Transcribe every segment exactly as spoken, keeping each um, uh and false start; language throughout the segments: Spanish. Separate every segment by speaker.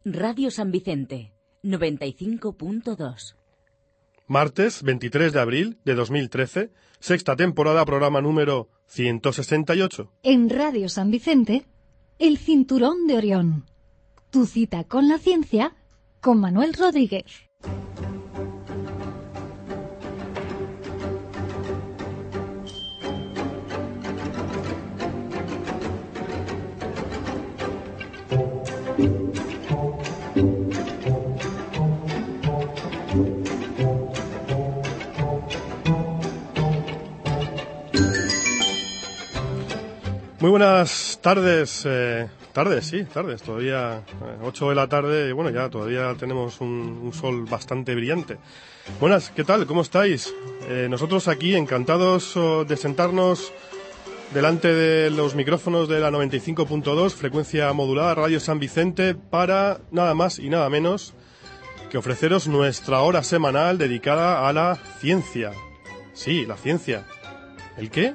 Speaker 1: Radio San Vicente, noventa y cinco punto dos.
Speaker 2: Martes veintitrés de abril de dos mil trece, sexta temporada, programa número ciento sesenta y ocho.
Speaker 3: En Radio San Vicente, El Cinturón de Orión. Tu cita con la ciencia, con Manuel Rodríguez.
Speaker 2: Muy buenas tardes, eh, tardes, sí, tardes, todavía eh, ocho de la tarde y bueno, ya todavía tenemos un, un sol bastante brillante. Buenas, ¿qué tal? ¿Cómo estáis? Eh, nosotros aquí encantados oh, de sentarnos delante de los micrófonos de la noventa y cinco punto dos, frecuencia modulada, Radio San Vicente, para nada más y nada menos que ofreceros nuestra hora semanal dedicada a la ciencia. Sí, la ciencia. ¿El qué?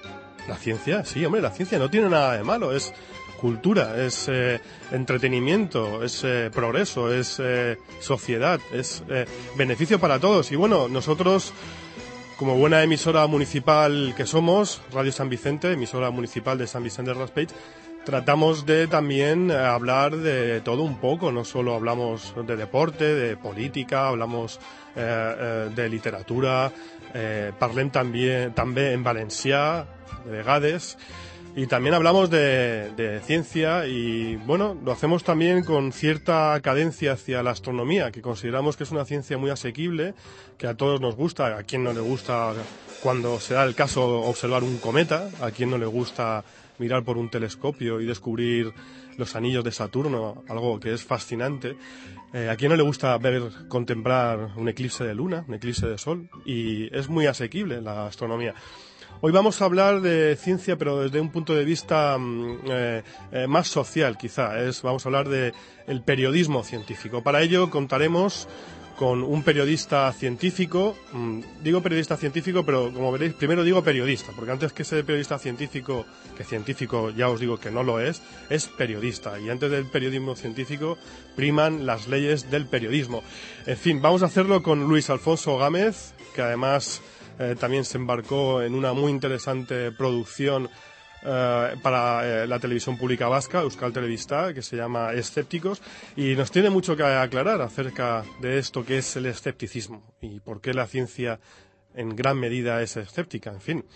Speaker 2: La ciencia, sí, hombre, la ciencia no tiene nada de malo, es cultura, es eh, entretenimiento, es eh, progreso, es eh, sociedad, es eh, beneficio para todos. Y bueno, nosotros, como buena emisora municipal que somos, Radio San Vicente, emisora municipal de San Vicente de Raspeig, tratamos de también hablar de todo un poco, no solo hablamos de deporte, de política, hablamos eh, eh, de literatura, eh, parlem també, també en valencià, de vegades, y también hablamos de, de ciencia y, bueno, lo hacemos también con cierta cadencia hacia la astronomía, que consideramos que es una ciencia muy asequible, que a todos nos gusta, a quien no le gusta cuando se da el caso observar un cometa, a quien no le gusta mirar por un telescopio y descubrir los anillos de Saturno, algo que es fascinante. Eh, a quien no le gusta ver, contemplar un eclipse de luna, un eclipse de sol, y es muy asequible la astronomía. Hoy vamos a hablar de ciencia, pero desde un punto de vista eh, eh, más social, quizá. Es, vamos a hablar de el periodismo científico. Para ello contaremos con un periodista científico. Mmm, digo periodista científico, pero como veréis, primero digo periodista, porque antes que ser periodista científico, que científico ya os digo que no lo es, es periodista. Y antes del periodismo científico priman las leyes del periodismo. En fin, vamos a hacerlo con Luis Alfonso Gámez, que además Eh, también se embarcó en una muy interesante producción eh, para eh, la televisión pública vasca, Euskal Telebista, que se llama Escépticos, y nos tiene mucho que aclarar acerca de esto que es el escepticismo y por qué la ciencia en gran medida es escéptica. En fin,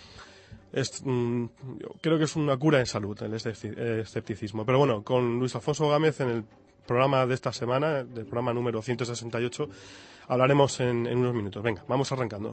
Speaker 2: es, mm, yo creo que es una cura en salud el escepticismo. Pero bueno, con Luis Alfonso Gámez en el programa de esta semana, del programa número ciento sesenta y ocho, hablaremos en, en unos minutos. Venga, vamos arrancando.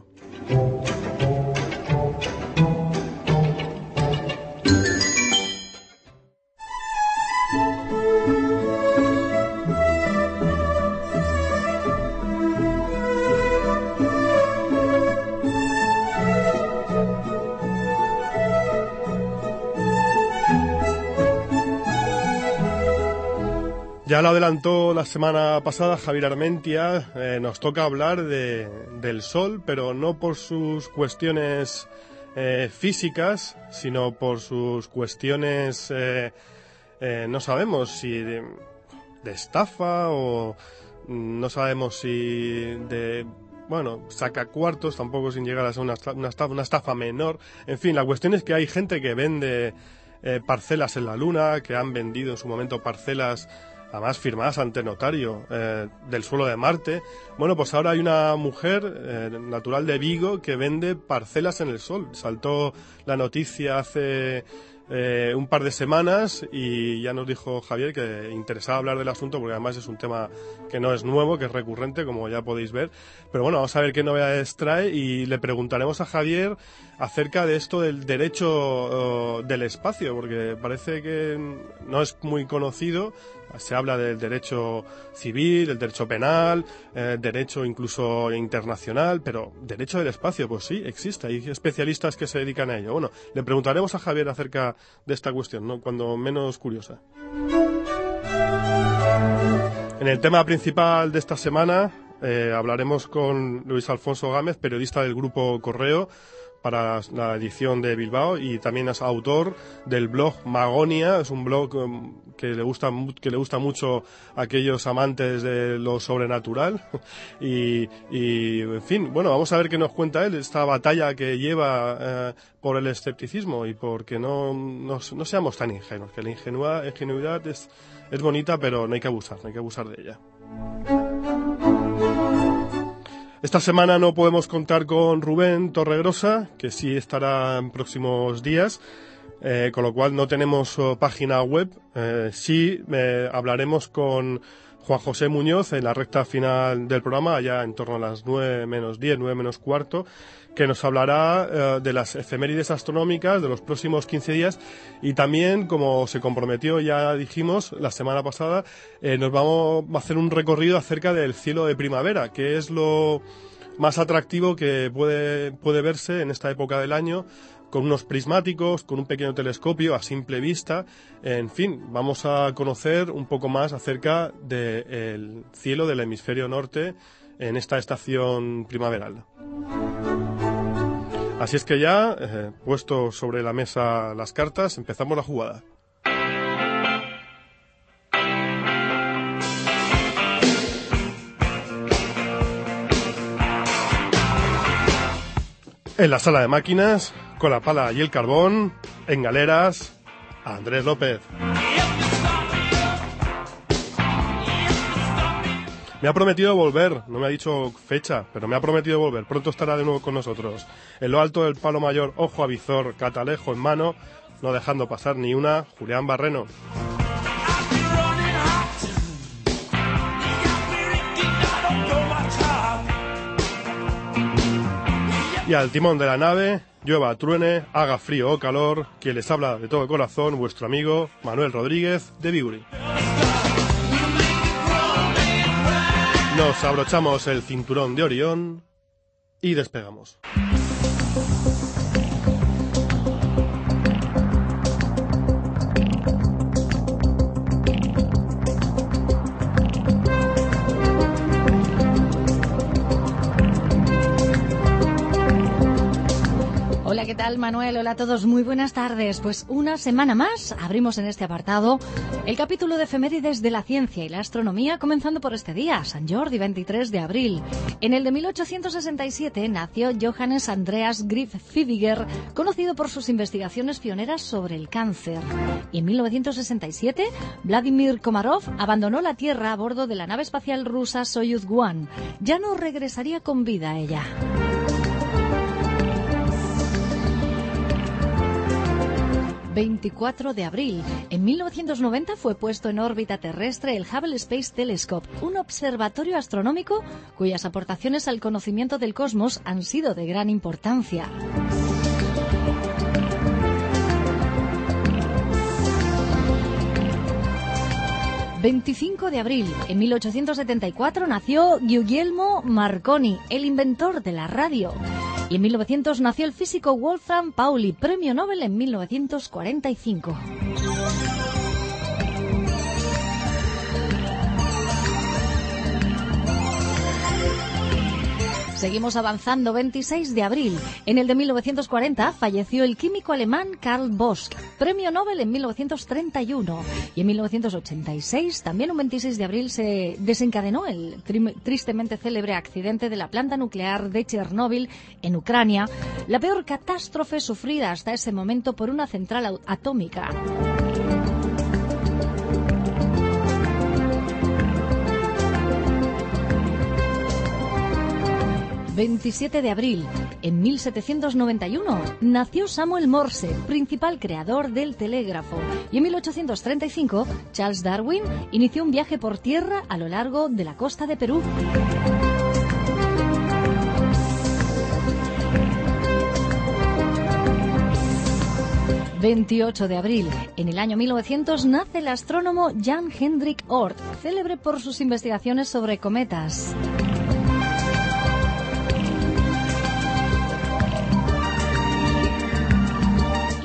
Speaker 2: Ya lo adelantó la semana pasada Javier Armentia, eh, nos toca hablar de, del Sol, pero no por sus cuestiones eh, físicas, sino por sus cuestiones, eh, eh, no sabemos si de, de estafa o no sabemos si de, bueno, sacacuartos, tampoco sin llegar a ser una, una, estafa, una estafa menor. En fin, la cuestión es que hay gente que vende eh, parcelas en la Luna, que han vendido en su momento parcelas además firmadas ante notario, eh, del suelo de Marte. Bueno, pues ahora hay una mujer eh, natural de Vigo que vende parcelas en el Sol. Saltó la noticia hace eh, un par de semanas y ya nos dijo Javier que interesaba hablar del asunto porque además es un tema que no es nuevo, que es recurrente, como ya podéis ver. Pero bueno, vamos a ver qué novedades trae y le preguntaremos a Javier acerca de esto del derecho uh, del espacio, porque parece que no es muy conocido. Se habla del derecho civil, del derecho penal, eh, derecho incluso internacional, pero derecho del espacio, pues sí, existe. Hay especialistas que se dedican a ello. Bueno, le preguntaremos a Javier acerca de esta cuestión, ¿no? Cuando menos curiosa. En el tema principal de esta semana eh, hablaremos con Luis Alfonso Gámez, periodista del Grupo Correo, para la edición de Bilbao, y también es autor del blog Magonia. Es un blog um, que le gusta que le gusta mucho a aquellos amantes de lo sobrenatural y, y en fin, bueno, vamos a ver qué nos cuenta él, esta batalla que lleva eh, por el escepticismo y porque no, no, no seamos tan ingenuos, que la ingenuidad, ingenuidad es, es bonita, pero no hay que abusar, no hay que abusar de ella. Esta semana no podemos contar con Rubén Torregrosa, que sí estará en próximos días, eh, con lo cual no tenemos uh, página web. Eh, sí eh, hablaremos con Juan José Muñoz en la recta final del programa, allá en torno a las nueve menos diez, nueve menos cuarto, que nos hablará eh, de las efemérides astronómicas de los próximos quince días, y también, como se comprometió, ya dijimos la semana pasada, eh, nos vamos a hacer un recorrido acerca del cielo de primavera, que es lo más atractivo que puede, puede verse en esta época del año, con unos prismáticos, con un pequeño telescopio a simple vista. En fin, vamos a conocer un poco más acerca del cielo del hemisferio norte en esta estación primaveral. Así es que ya, eh, puesto sobre la mesa las cartas, empezamos la jugada. En la sala de máquinas, con la pala y el carbón, en galeras, Andrés López. Me ha prometido volver, no me ha dicho fecha, pero me ha prometido volver. Pronto estará de nuevo con nosotros. En lo alto del palo mayor, ojo a visor, catalejo en mano, no dejando pasar ni una, Julián Barreno. Y al timón de la nave, llueva, truene, haga frío o calor, quien les habla de todo corazón, vuestro amigo Manuel Rodríguez de Viuri. Nos abrochamos el cinturón de Orión y despegamos.
Speaker 3: Hola, ¿qué tal, Manuel? Hola a todos, muy buenas tardes. Pues una semana más abrimos en este apartado el capítulo de efemérides de la ciencia y la astronomía, comenzando por este día, San Jordi, veintitrés de abril. En el de mil ochocientos sesenta y siete nació Johannes Andreas Grif Fibiger, conocido por sus investigaciones pioneras sobre el cáncer. Y en mil novecientos sesenta y siete, Vladimir Komarov abandonó la Tierra a bordo de la nave espacial rusa Soyuz uno. Ya no regresaría con vida a ella. veinticuatro de abril. En mil novecientos noventa fue puesto en órbita terrestre el Hubble Space Telescope, un observatorio astronómico cuyas aportaciones al conocimiento del cosmos han sido de gran importancia. veinticinco de abril. En mil ochocientos setenta y cuatro nació Guglielmo Marconi, el inventor de la radio. Y en mil novecientos nació el físico Wolfram Pauli, premio Nobel en mil novecientos cuarenta y cinco. Seguimos avanzando. veintiséis de abril. En el de mil novecientos cuarenta falleció el químico alemán Karl Bosch, premio Nobel en mil novecientos treinta y uno. Y en mil novecientos ochenta y seis, también un veintiséis de abril, se desencadenó el tri- tristemente célebre accidente de la planta nuclear de Chernóbil en Ucrania, la peor catástrofe sufrida hasta ese momento por una central atómica. veintisiete de abril. En mil setecientos noventa y uno nació Samuel Morse, principal creador del telégrafo. Y en mil ochocientos treinta y cinco, Charles Darwin inició un viaje por tierra a lo largo de la costa de Perú. veintiocho de abril. En el año mil novecientos nace el astrónomo Jan Hendrik Oort, célebre por sus investigaciones sobre cometas.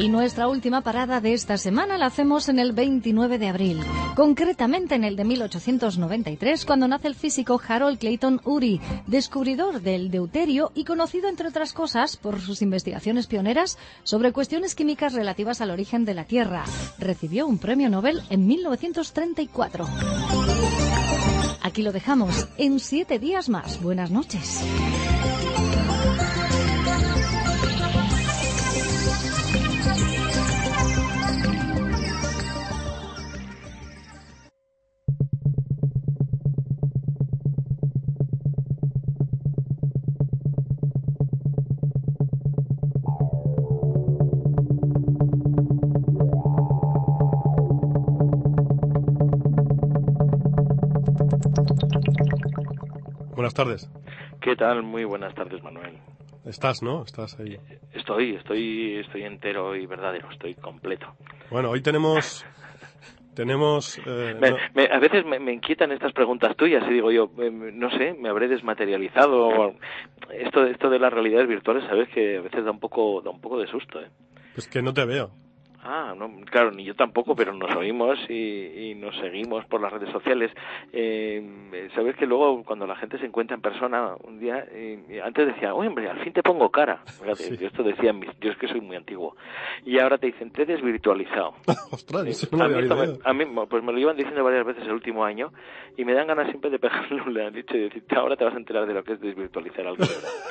Speaker 3: Y nuestra última parada de esta semana la hacemos en el veintinueve de abril, concretamente en el de mil ochocientos noventa y tres, cuando nace el físico Harold Clayton Urey, descubridor del deuterio y conocido, entre otras cosas, por sus investigaciones pioneras sobre cuestiones químicas relativas al origen de la Tierra. Recibió un premio Nobel en mil novecientos treinta y cuatro. Aquí lo dejamos, en siete días más. Buenas noches.
Speaker 2: Buenas tardes.
Speaker 4: ¿Qué tal? Muy buenas tardes, Manuel.
Speaker 2: Estás, ¿no? Estás ahí.
Speaker 4: Estoy, estoy, estoy entero y verdadero, estoy completo.
Speaker 2: Bueno, hoy tenemos... Tenemos... Eh,
Speaker 4: me,
Speaker 2: no.
Speaker 4: me, a veces me, me inquietan estas preguntas tuyas y digo yo, eh, no sé, me habré desmaterializado. Esto, esto de las realidades virtuales, sabes que a veces da un poco, da un poco de susto, ¿eh?
Speaker 2: Pues que no te veo.
Speaker 4: Ah, no, claro, ni yo tampoco, pero nos oímos y, y nos seguimos por las redes sociales. Eh, Sabes que luego cuando la gente se encuentra en persona un día, eh, antes decía, oye, hombre, al fin te pongo cara. Fíjate,
Speaker 2: Sí.
Speaker 4: yo esto decía, yo es que soy muy antiguo. Y ahora te dicen, te he desvirtualizado.
Speaker 2: Ostras, eso
Speaker 4: Eh,
Speaker 2: no
Speaker 4: a,
Speaker 2: lo
Speaker 4: mí
Speaker 2: había
Speaker 4: esto
Speaker 2: oído.
Speaker 4: me, a mí, pues me lo iban diciendo varias veces el último año y me dan ganas siempre de pegarle un leche y decirte, ahora te vas a enterar de lo que es desvirtualizar algo.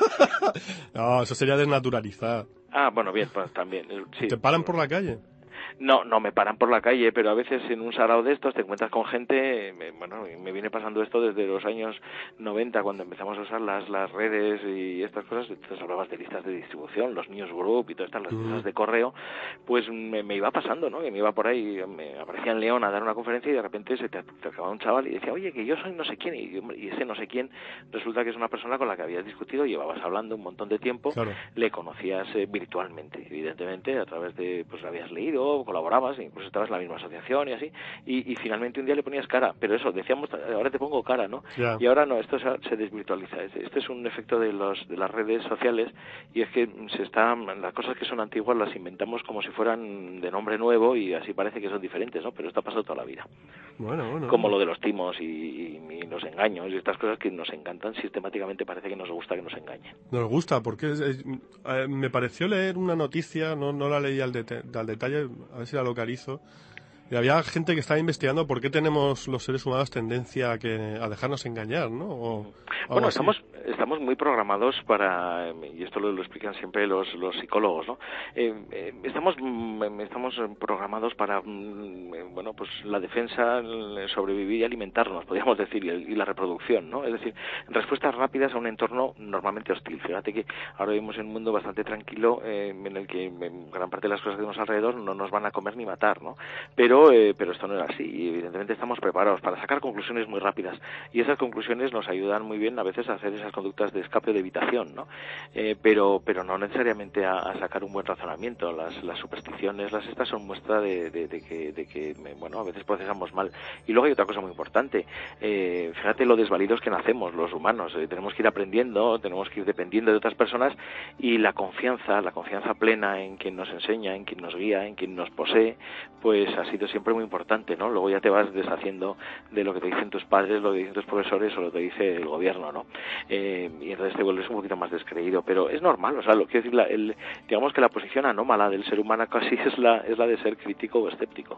Speaker 2: No, eso sería desnaturalizar.
Speaker 4: Ah, bueno, bien, pues también. Sí.
Speaker 2: ¿Te paran por la calle?
Speaker 4: No, no me paran por la calle, pero a veces en un sarao de estos te encuentras con gente, me, bueno, me viene pasando esto desde los años noventa, cuando empezamos a usar las las redes y estas cosas. Entonces hablabas de listas de distribución, los newsgroup y todas estas las
Speaker 2: Mm.
Speaker 4: cosas de correo, pues me, me iba pasando, ¿no? Que me iba por ahí, me aparecía en León a dar una conferencia y de repente se te, te acababa un chaval y decía, oye, que yo soy no sé quién, y, y ese no sé quién resulta que es una persona con la que habías discutido, llevabas hablando un montón de tiempo,
Speaker 2: Claro.
Speaker 4: le conocías eh, virtualmente, evidentemente, a través de, pues lo habías leído, colaborabas, incluso estabas en la misma asociación y así, y, y finalmente un día le ponías cara, pero eso, decíamos, ahora te pongo cara, ¿no?
Speaker 2: Ya.
Speaker 4: Y ahora no, esto se, se desvirtualiza. Este es un efecto de los de las redes sociales, y es que se está, las cosas que son antiguas las inventamos como si fueran de nombre nuevo y así parece que son diferentes, ¿no? Pero esto ha pasado toda la vida.
Speaker 2: Bueno, bueno.
Speaker 4: Como lo de los timos y, y, y los engaños y estas cosas que nos encantan, sistemáticamente parece que nos gusta que nos engañen.
Speaker 2: Nos gusta, porque es- es- eh, me pareció leer una noticia, no, no la leí al, dete- al detalle, a ver si la localizo, y había gente que estaba investigando por qué tenemos los seres humanos tendencia a, que, a dejarnos engañar, ¿no? O algo
Speaker 4: Bueno,
Speaker 2: así.
Speaker 4: estamos estamos muy programados para, y esto lo, lo explican siempre los, los psicólogos, ¿no? Eh, eh, estamos mm, estamos programados para, mm, eh, bueno, pues la defensa, el sobrevivir y alimentarnos, podríamos decir, y, el- y la reproducción, ¿no? Es decir, respuestas rápidas a un entorno normalmente hostil. Fíjate que ahora vivimos en un mundo bastante tranquilo, eh, en el que en gran parte de las cosas que tenemos alrededor no nos van a comer ni matar, ¿no? Pero, eh, pero esto no es así, y evidentemente estamos preparados para sacar conclusiones muy rápidas, y esas conclusiones nos ayudan muy bien a veces a hacer esas conductas de escape o de evitación, ¿no? Eh, pero pero no necesariamente a, a sacar un buen razonamiento. Las, las supersticiones, las estas son muestra de, de, de que, de que bueno, a veces procesamos mal. Y luego hay otra cosa muy importante, eh, fíjate lo desvalidos que nacemos los humanos, eh, tenemos que ir aprendiendo, tenemos que ir dependiendo de otras personas, y la confianza, la confianza plena en quien nos enseña, en quien nos guía, en quien nos posee, pues ha sido siempre muy importante, ¿no? Luego ya te vas deshaciendo de lo que te dicen tus padres, lo que dicen tus profesores o lo que te dice el gobierno, ¿no? Eh, y entonces te vuelves un poquito más descreído, pero es normal, o sea, lo quiero decir, la, el, digamos que la posición anómala del ser humano casi es la es la de ser crítico o escéptico.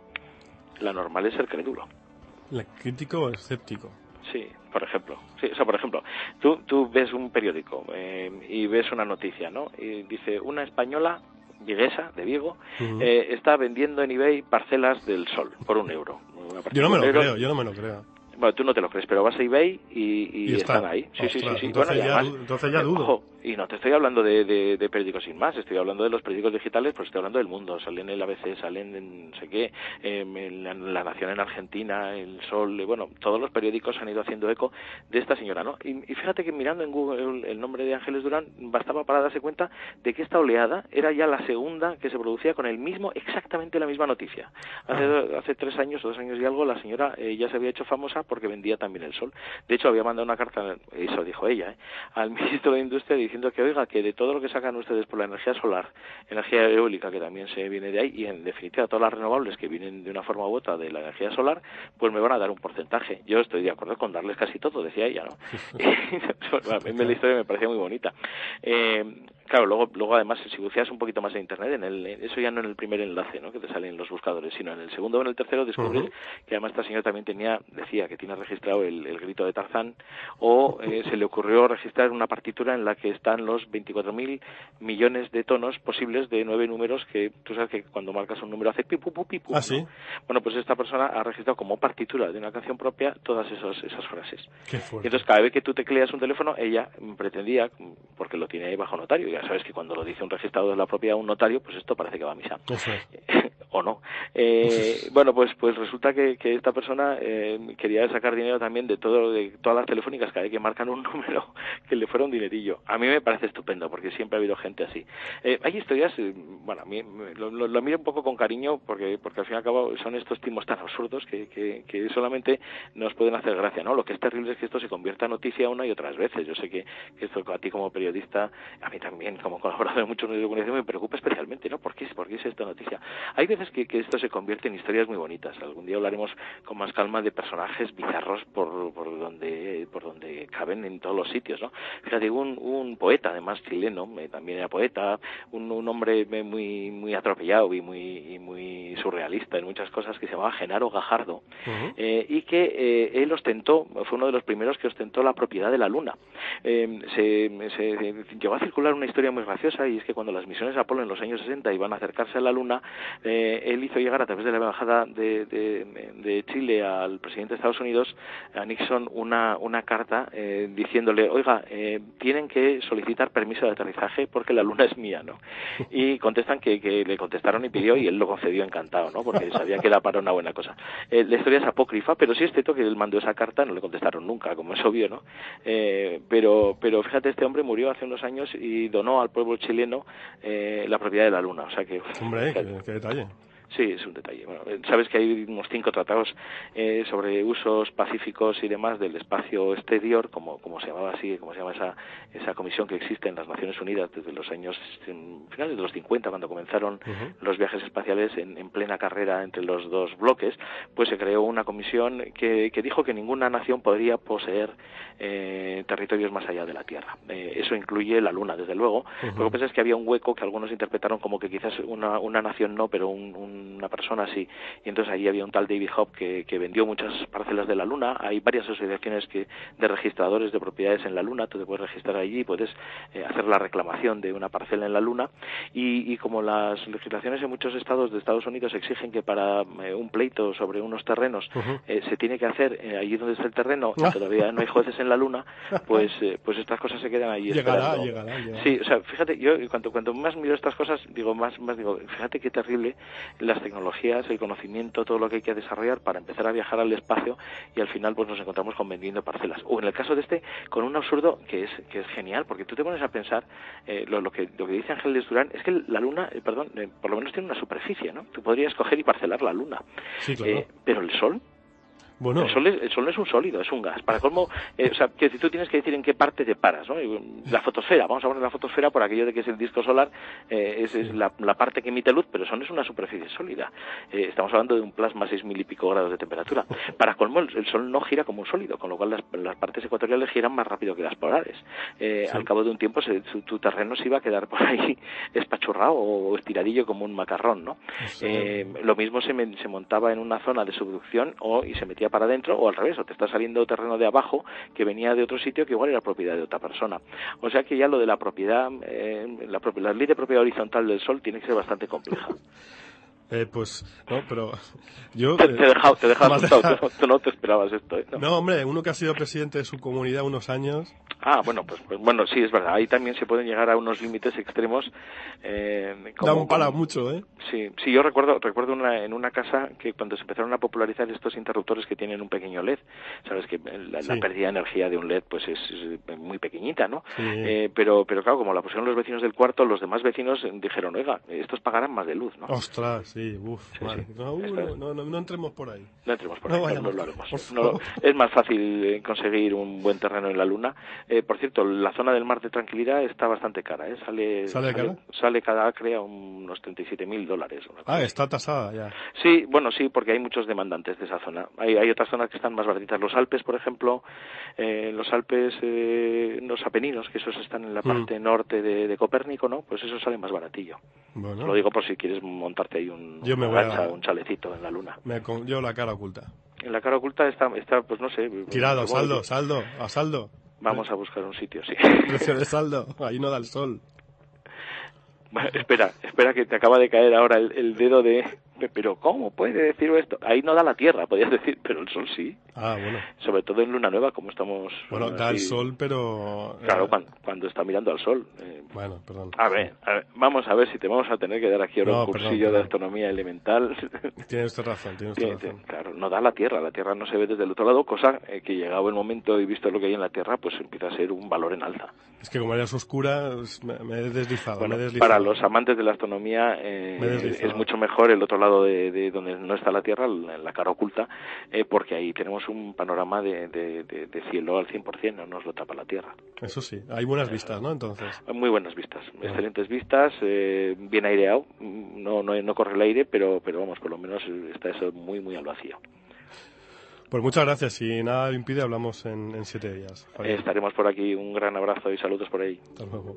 Speaker 4: La normal es ser crédulo.
Speaker 2: ¿El crítico o escéptico?
Speaker 4: Sí, por ejemplo. Sí, o sea, por ejemplo, tú tú ves un periódico eh, y ves una noticia, ¿no? Y dice, una española viguesa de Vigo
Speaker 2: Uh-huh.
Speaker 4: eh, está vendiendo en eBay parcelas del Sol por un euro.
Speaker 2: Yo no me lo
Speaker 4: Un euro.
Speaker 2: creo, yo no me lo creo.
Speaker 4: Bueno, tú no te lo crees, pero vas a eBay y, y,
Speaker 2: Y
Speaker 4: están
Speaker 2: están.
Speaker 4: ahí. Sí, sí, sí,
Speaker 2: Ostras,
Speaker 4: sí.
Speaker 2: entonces
Speaker 4: Bueno, y
Speaker 2: ya
Speaker 4: además,
Speaker 2: du- entonces ya
Speaker 4: eh,
Speaker 2: dudo.
Speaker 4: ojo, y no te estoy hablando de, de, de periódicos sin más, estoy hablando de los periódicos digitales, pues estoy hablando del Mundo. Salen en el A B C, salen en no sé qué, eh, en la, la Nación en Argentina, El Sol, eh, bueno, todos los periódicos han ido haciendo eco de esta señora, ¿no? Y, y fíjate que mirando en Google el, el nombre de Ángeles Durán, bastaba para darse cuenta de que esta oleada era ya la segunda que se producía con el mismo, exactamente la misma noticia. Hace,
Speaker 2: Ah.
Speaker 4: hace tres años o dos años y algo, la señora eh, ya se había hecho famosa porque vendía también El Sol. De hecho, había mandado una carta, eso dijo ella, ¿eh?, al ministro de Industria diciendo que, oiga, que de todo lo que sacan ustedes por la energía solar, energía eólica, que también se viene de ahí, y en definitiva todas las renovables que vienen de una forma u otra de la energía solar, pues me van a dar un porcentaje. Yo estoy de acuerdo con darles casi todo, decía ella, ¿no? A mí la historia me parecía muy bonita. Eh, claro, luego, luego además, si buceas un poquito más en Internet, en el, eso ya no en el primer enlace, ¿no?, que te salen los buscadores, sino en el segundo o en el tercero descubres uh-huh. que además esta señora también tenía, decía que tiene registrado el, el grito de Tarzán, o eh, se le ocurrió registrar una partitura en la que están los veinticuatro mil millones de tonos posibles de nueve números, que tú sabes que cuando marcas un número hace pipu, pipu, pipu.
Speaker 2: ¿Ah, sí?
Speaker 4: ¿no? Bueno, pues esta persona ha registrado como partitura de una canción propia todas esos, esas frases.
Speaker 2: Qué fuerte.
Speaker 4: Y entonces cada vez que tú tecleas un teléfono, ella pretendía, porque lo tiene ahí bajo notario, ya sabes que cuando lo dice un registrador de la propiedad un notario, pues esto parece que va a misa.
Speaker 2: Eso es.
Speaker 4: O no. Eh, bueno, pues pues resulta que, que esta persona eh, quería sacar dinero también de todo de todas las telefónicas, cada vez que marcan un número, que le fuera un dinerillo. A mí me parece estupendo, porque siempre ha habido gente así. Eh, hay historias, eh, bueno, a mí lo, lo, lo miro un poco con cariño, porque porque al fin y al cabo son estos timos tan absurdos que, que, que solamente nos pueden hacer gracia, ¿no? Lo que es terrible es que esto se convierta en noticia una y otras veces. Yo sé que, que esto a ti como periodista, a mí también como colaborador de muchos medios de comunicación, me preocupa especialmente, ¿no? ¿Por qué, por qué es esta noticia? Hay veces que, que esto se convierte en historias muy bonitas. Algún día hablaremos con más calma de personajes bizarros por, por donde por donde caben en todos los sitios, ¿no? Fíjate, un, un poeta, además chileno, eh, también era poeta, un, un hombre muy muy atropellado y muy y muy surrealista en muchas cosas, que se llamaba Genaro Gajardo, uh-huh. eh, y que eh, él ostentó, fue uno de los primeros que ostentó la propiedad de la Luna. Eh, se, se llegó a circular una historia muy graciosa, y es que cuando las misiones Apolo en los años sesenta iban a acercarse a la Luna, eh, él hizo llegar a través de la embajada de, de, de Chile al presidente de Estados Unidos, a Nixon, una, una carta eh, diciéndole, oiga, eh, tienen que solicitar permiso de aterrizaje porque la Luna es mía, ¿no? Y contestan que, que le contestaron y pidió, y él lo concedió encantado, ¿no? Porque sabía que era para una buena cosa. Eh, la historia es apócrifa, pero sí es cierto que él mandó esa carta, no le contestaron nunca, como es obvio, ¿no? Eh, pero, pero fíjate, este hombre murió hace unos años y donó al pueblo chileno eh, la propiedad de la Luna, o sea que...
Speaker 2: Hombre, qué, qué detalle.
Speaker 4: Sí, es un detalle. Bueno, sabes que hay unos cinco tratados eh, sobre usos pacíficos y demás del espacio exterior, como como se llamaba así, como se llama esa esa comisión que existe en las Naciones Unidas desde los años en, finales de los cincuenta, cuando comenzaron uh-huh. los viajes espaciales en, en plena carrera entre los dos bloques. Pues se creó una comisión que, que dijo que ninguna nación podría poseer eh, territorios más allá de la Tierra. Eh, eso incluye la Luna, desde luego. Uh-huh. Lo que pasa es que había un hueco que algunos interpretaron como que quizás una una nación no, pero un, un una persona sí, y entonces allí había un tal David Hope que, que vendió muchas parcelas de la Luna. Hay varias asociaciones que de registradores de propiedades en la Luna, tú te puedes registrar allí y puedes eh, hacer la reclamación de una parcela en la Luna, y, y como las legislaciones en muchos estados de Estados Unidos exigen que para eh, un pleito sobre unos terrenos uh-huh. eh, se tiene que hacer eh, allí donde está el terreno, y todavía no hay jueces en la Luna, pues eh, pues estas cosas se quedan allí
Speaker 2: llegará,
Speaker 4: esperando.
Speaker 2: Llegará, llegará.
Speaker 4: Sí, o sea, fíjate, yo cuanto, cuanto más miro estas cosas, digo, más, más digo, fíjate qué terrible las tecnologías, el conocimiento, todo lo que hay que desarrollar para empezar a viajar al espacio, y al final pues nos encontramos con vendiendo parcelas. O en el caso de este, con un absurdo que es que es genial, porque tú te pones a pensar, eh, lo, lo que lo que dice Ángeles Durán es que la Luna, eh, perdón, eh, por lo menos tiene una superficie, ¿no? Tú podrías coger y parcelar la Luna.
Speaker 2: Sí, claro.
Speaker 4: Eh, pero el Sol...
Speaker 2: Bueno.
Speaker 4: El sol, es, el sol no es un sólido, es un gas. Para colmo, eh, o sea, que si tú tienes que decir en qué parte te paras, ¿no? La fotosfera, vamos a poner la fotosfera por aquello de que es el disco solar, eh, es, es la, la parte que emite luz, pero eso no es una superficie sólida. Eh, estamos hablando de un plasma a seis mil y pico grados de temperatura. Para colmo, el, el sol no gira como un sólido, con lo cual las, las partes ecuatoriales giran más rápido que las polares. Eh, sí. Al cabo de un tiempo, se, su, tu terreno se iba a quedar por ahí espachurrado o estiradillo como un macarrón, ¿no? Sí. Eh, lo mismo se, me, se montaba en una zona de subducción o y se metía para adentro, o al revés, o te está saliendo terreno de abajo que venía de otro sitio que igual era propiedad de otra persona. O sea que ya lo de la propiedad, eh, la, la ley de propiedad horizontal del Sol tiene que ser bastante compleja.
Speaker 2: Eh, pues, no, pero yo...
Speaker 4: Te, te he dejado, te he dejado asustado, tú, tú no te esperabas esto, ¿eh? No.
Speaker 2: no, hombre, uno que ha sido presidente de su comunidad unos años...
Speaker 4: Ah, bueno, pues, pues bueno, sí, es verdad, ahí también se pueden llegar a unos límites extremos. Eh, como,
Speaker 2: Dan para
Speaker 4: como,
Speaker 2: mucho, ¿eh?
Speaker 4: Sí, sí, yo recuerdo recuerdo una, en una casa que cuando se empezaron a popularizar estos interruptores que tienen un pequeño L E D, sabes que la, sí. la pérdida de energía de un L E D pues es, es muy pequeñita, ¿no?
Speaker 2: Sí.
Speaker 4: Eh, pero, pero claro, como la pusieron los vecinos del cuarto, los demás vecinos dijeron, oiga, estos pagarán más de luz, ¿no?
Speaker 2: Ostras, sí, uff, sí, vale. sí. No, uh, no, no, no, no entremos por ahí.
Speaker 4: No entremos por
Speaker 2: no
Speaker 4: ahí,
Speaker 2: vayamos,
Speaker 4: no, no lo haremos. No, es más fácil conseguir un buen terreno en la Luna. Eh, por cierto, la zona del Mar de Tranquilidad está bastante cara, ¿eh? Sale,
Speaker 2: ¿Sale
Speaker 4: sale,
Speaker 2: cara?
Speaker 4: sale cada acre a unos treinta y siete mil dólares. Una cosa
Speaker 2: Ah,
Speaker 4: así.
Speaker 2: está tasada ya.
Speaker 4: Sí, bueno, sí, porque hay muchos demandantes de esa zona. Hay, hay otras zonas que están más baratitas. Los Alpes, por ejemplo, eh, los Alpes, eh, los Apeninos, que esos están en la parte
Speaker 2: Mm.
Speaker 4: norte de, de Copérnico, ¿no? Pues eso sale más baratillo.
Speaker 2: Bueno,
Speaker 4: Lo digo por si quieres montarte ahí un,
Speaker 2: Yo me
Speaker 4: una
Speaker 2: voy a-
Speaker 4: lancha, un chalecito en la luna.
Speaker 2: me con- yo la cara oculta.
Speaker 4: En la cara oculta está, está pues no sé...
Speaker 2: Tirado,
Speaker 4: bueno,
Speaker 2: saldo,
Speaker 4: que-
Speaker 2: saldo, a saldo.
Speaker 4: Vamos a buscar un sitio, sí.
Speaker 2: Precio de saldo, ahí no da el sol.
Speaker 4: Bueno, espera, espera que te acaba de caer ahora el, el dedo de... Pero ¿cómo puede decir esto? Ahí no da la Tierra, podías decir, pero el Sol sí.
Speaker 2: Ah, bueno.
Speaker 4: Sobre todo en luna nueva, como estamos...
Speaker 2: Bueno,
Speaker 4: así-
Speaker 2: da el sol, pero... eh,
Speaker 4: Claro, cuando, cuando está mirando al Sol. Eh,
Speaker 2: Bueno, perdón.
Speaker 4: a ver, a ver, vamos a ver si te vamos a tener que dar aquí ahora
Speaker 2: No,
Speaker 4: un
Speaker 2: perdón,
Speaker 4: cursillo
Speaker 2: perdón.
Speaker 4: de astronomía elemental.
Speaker 2: Tiene usted razón, tiene usted
Speaker 4: Tiene-
Speaker 2: razón.
Speaker 4: tiene- Claro, no da la Tierra, la Tierra no se ve desde el otro lado, cosa eh, que llegado el momento y visto lo que hay en la Tierra, pues empieza a ser un valor en alza.
Speaker 2: Es que como eres oscura, es- me, me he deslizado,
Speaker 4: Bueno,
Speaker 2: me he deslizado.
Speaker 4: para los amantes de la astronomía eh,
Speaker 2: Me he deslizado.
Speaker 4: es mucho mejor el otro lado de, de donde no está la Tierra, la, la cara oculta, eh, porque ahí tenemos un panorama de, de, de, de cielo al cien por cien, no nos lo tapa la Tierra.
Speaker 2: Eso sí, hay buenas vistas, ¿no? Entonces.
Speaker 4: Muy buenas vistas, excelentes vistas, eh, bien aireado, no, no no corre el aire, pero pero vamos, por lo menos está eso muy muy al vacío.
Speaker 2: Pues muchas gracias. Si nada lo impide, hablamos en, en siete días.
Speaker 4: Eh,
Speaker 2: Javier.
Speaker 4: estaremos por aquí, un gran abrazo y saludos por ahí.
Speaker 2: Hasta luego.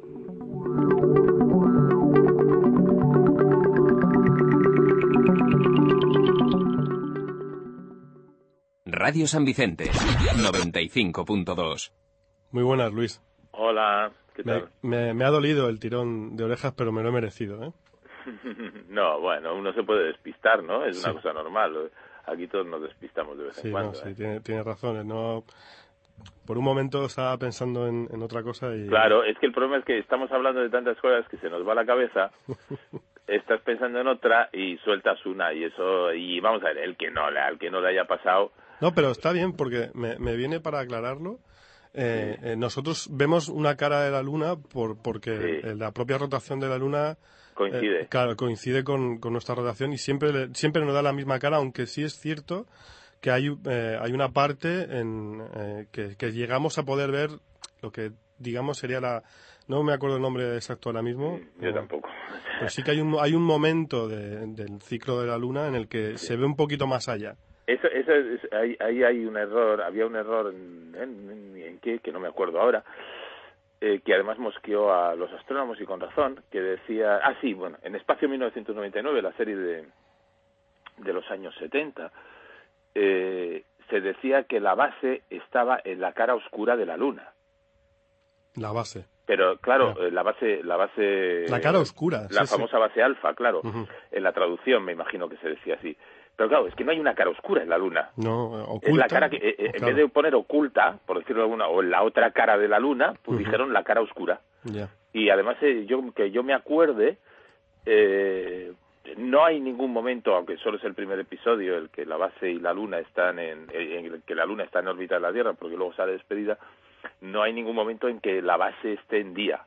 Speaker 5: Radio San Vicente, noventa y cinco punto dos.
Speaker 2: Muy buenas, Luis.
Speaker 6: Hola, ¿qué
Speaker 2: Me,
Speaker 6: tal?
Speaker 2: me, me ha dolido el tirón de orejas, pero me lo he merecido, ¿eh?
Speaker 6: No, bueno, uno se puede despistar, ¿no? Es una
Speaker 2: Sí.
Speaker 6: cosa normal. Aquí todos nos despistamos de vez
Speaker 2: Sí,
Speaker 6: en
Speaker 2: no,
Speaker 6: cuando.
Speaker 2: sí,
Speaker 6: ¿eh?
Speaker 2: tiene, tiene razón. No, por un momento estaba pensando en, en otra cosa y...
Speaker 6: Claro, es que el problema es que estamos hablando de tantas cosas que se nos va la cabeza, estás pensando en otra y sueltas una y eso, y vamos a ver, el que no, al que no le haya pasado...
Speaker 2: No, pero está bien porque me, me viene para aclararlo. Eh, eh, nosotros vemos una cara de la Luna por, porque
Speaker 6: Sí.
Speaker 2: eh, la propia rotación de la Luna
Speaker 6: Coincide.
Speaker 2: eh, claro, coincide con, con nuestra rotación y siempre le- siempre nos da la misma cara, aunque sí es cierto que hay, eh, hay una parte en eh, que, que llegamos a poder ver lo que digamos sería la... No me acuerdo el nombre exacto ahora mismo.
Speaker 6: Yo
Speaker 2: pero-
Speaker 6: tampoco.
Speaker 2: Pero sí que hay un, hay un momento de- del ciclo de la Luna en el que se ve un poquito más allá.
Speaker 6: Eso, eso es- ahí, ahí hay un error, había un error en, en, en- en qué, que no me acuerdo ahora, eh, que además mosqueó a los astrónomos y con razón, que decía, ah sí, bueno, en Espacio mil novecientos noventa y nueve, la serie de, de los años setenta, eh, se decía que la base estaba en la cara oscura de la Luna.
Speaker 2: La base.
Speaker 6: Pero claro,
Speaker 2: Ya.
Speaker 6: eh, la base, la base,
Speaker 2: La cara oscura,
Speaker 6: la
Speaker 2: sí, sí.
Speaker 6: famosa base alfa, claro,
Speaker 2: Ujú.
Speaker 6: en la traducción me imagino que se decía así. Pero claro, es que no hay una cara oscura en la Luna.
Speaker 2: No, eh, oculta.
Speaker 6: Es la cara que, eh, eh, en
Speaker 2: Claro.
Speaker 6: vez de poner oculta, por decirlo de alguna, o en la otra cara de la Luna, pues
Speaker 2: Ujú.
Speaker 6: dijeron la cara oscura.
Speaker 2: Ya.
Speaker 6: Y además, eh, yo que yo me acuerde, eh, no hay ningún momento, aunque solo es el primer episodio, el que la base y la Luna están en, en el que la Luna está en órbita de la Tierra, porque luego sale despedida, no hay ningún momento en que la base esté en día.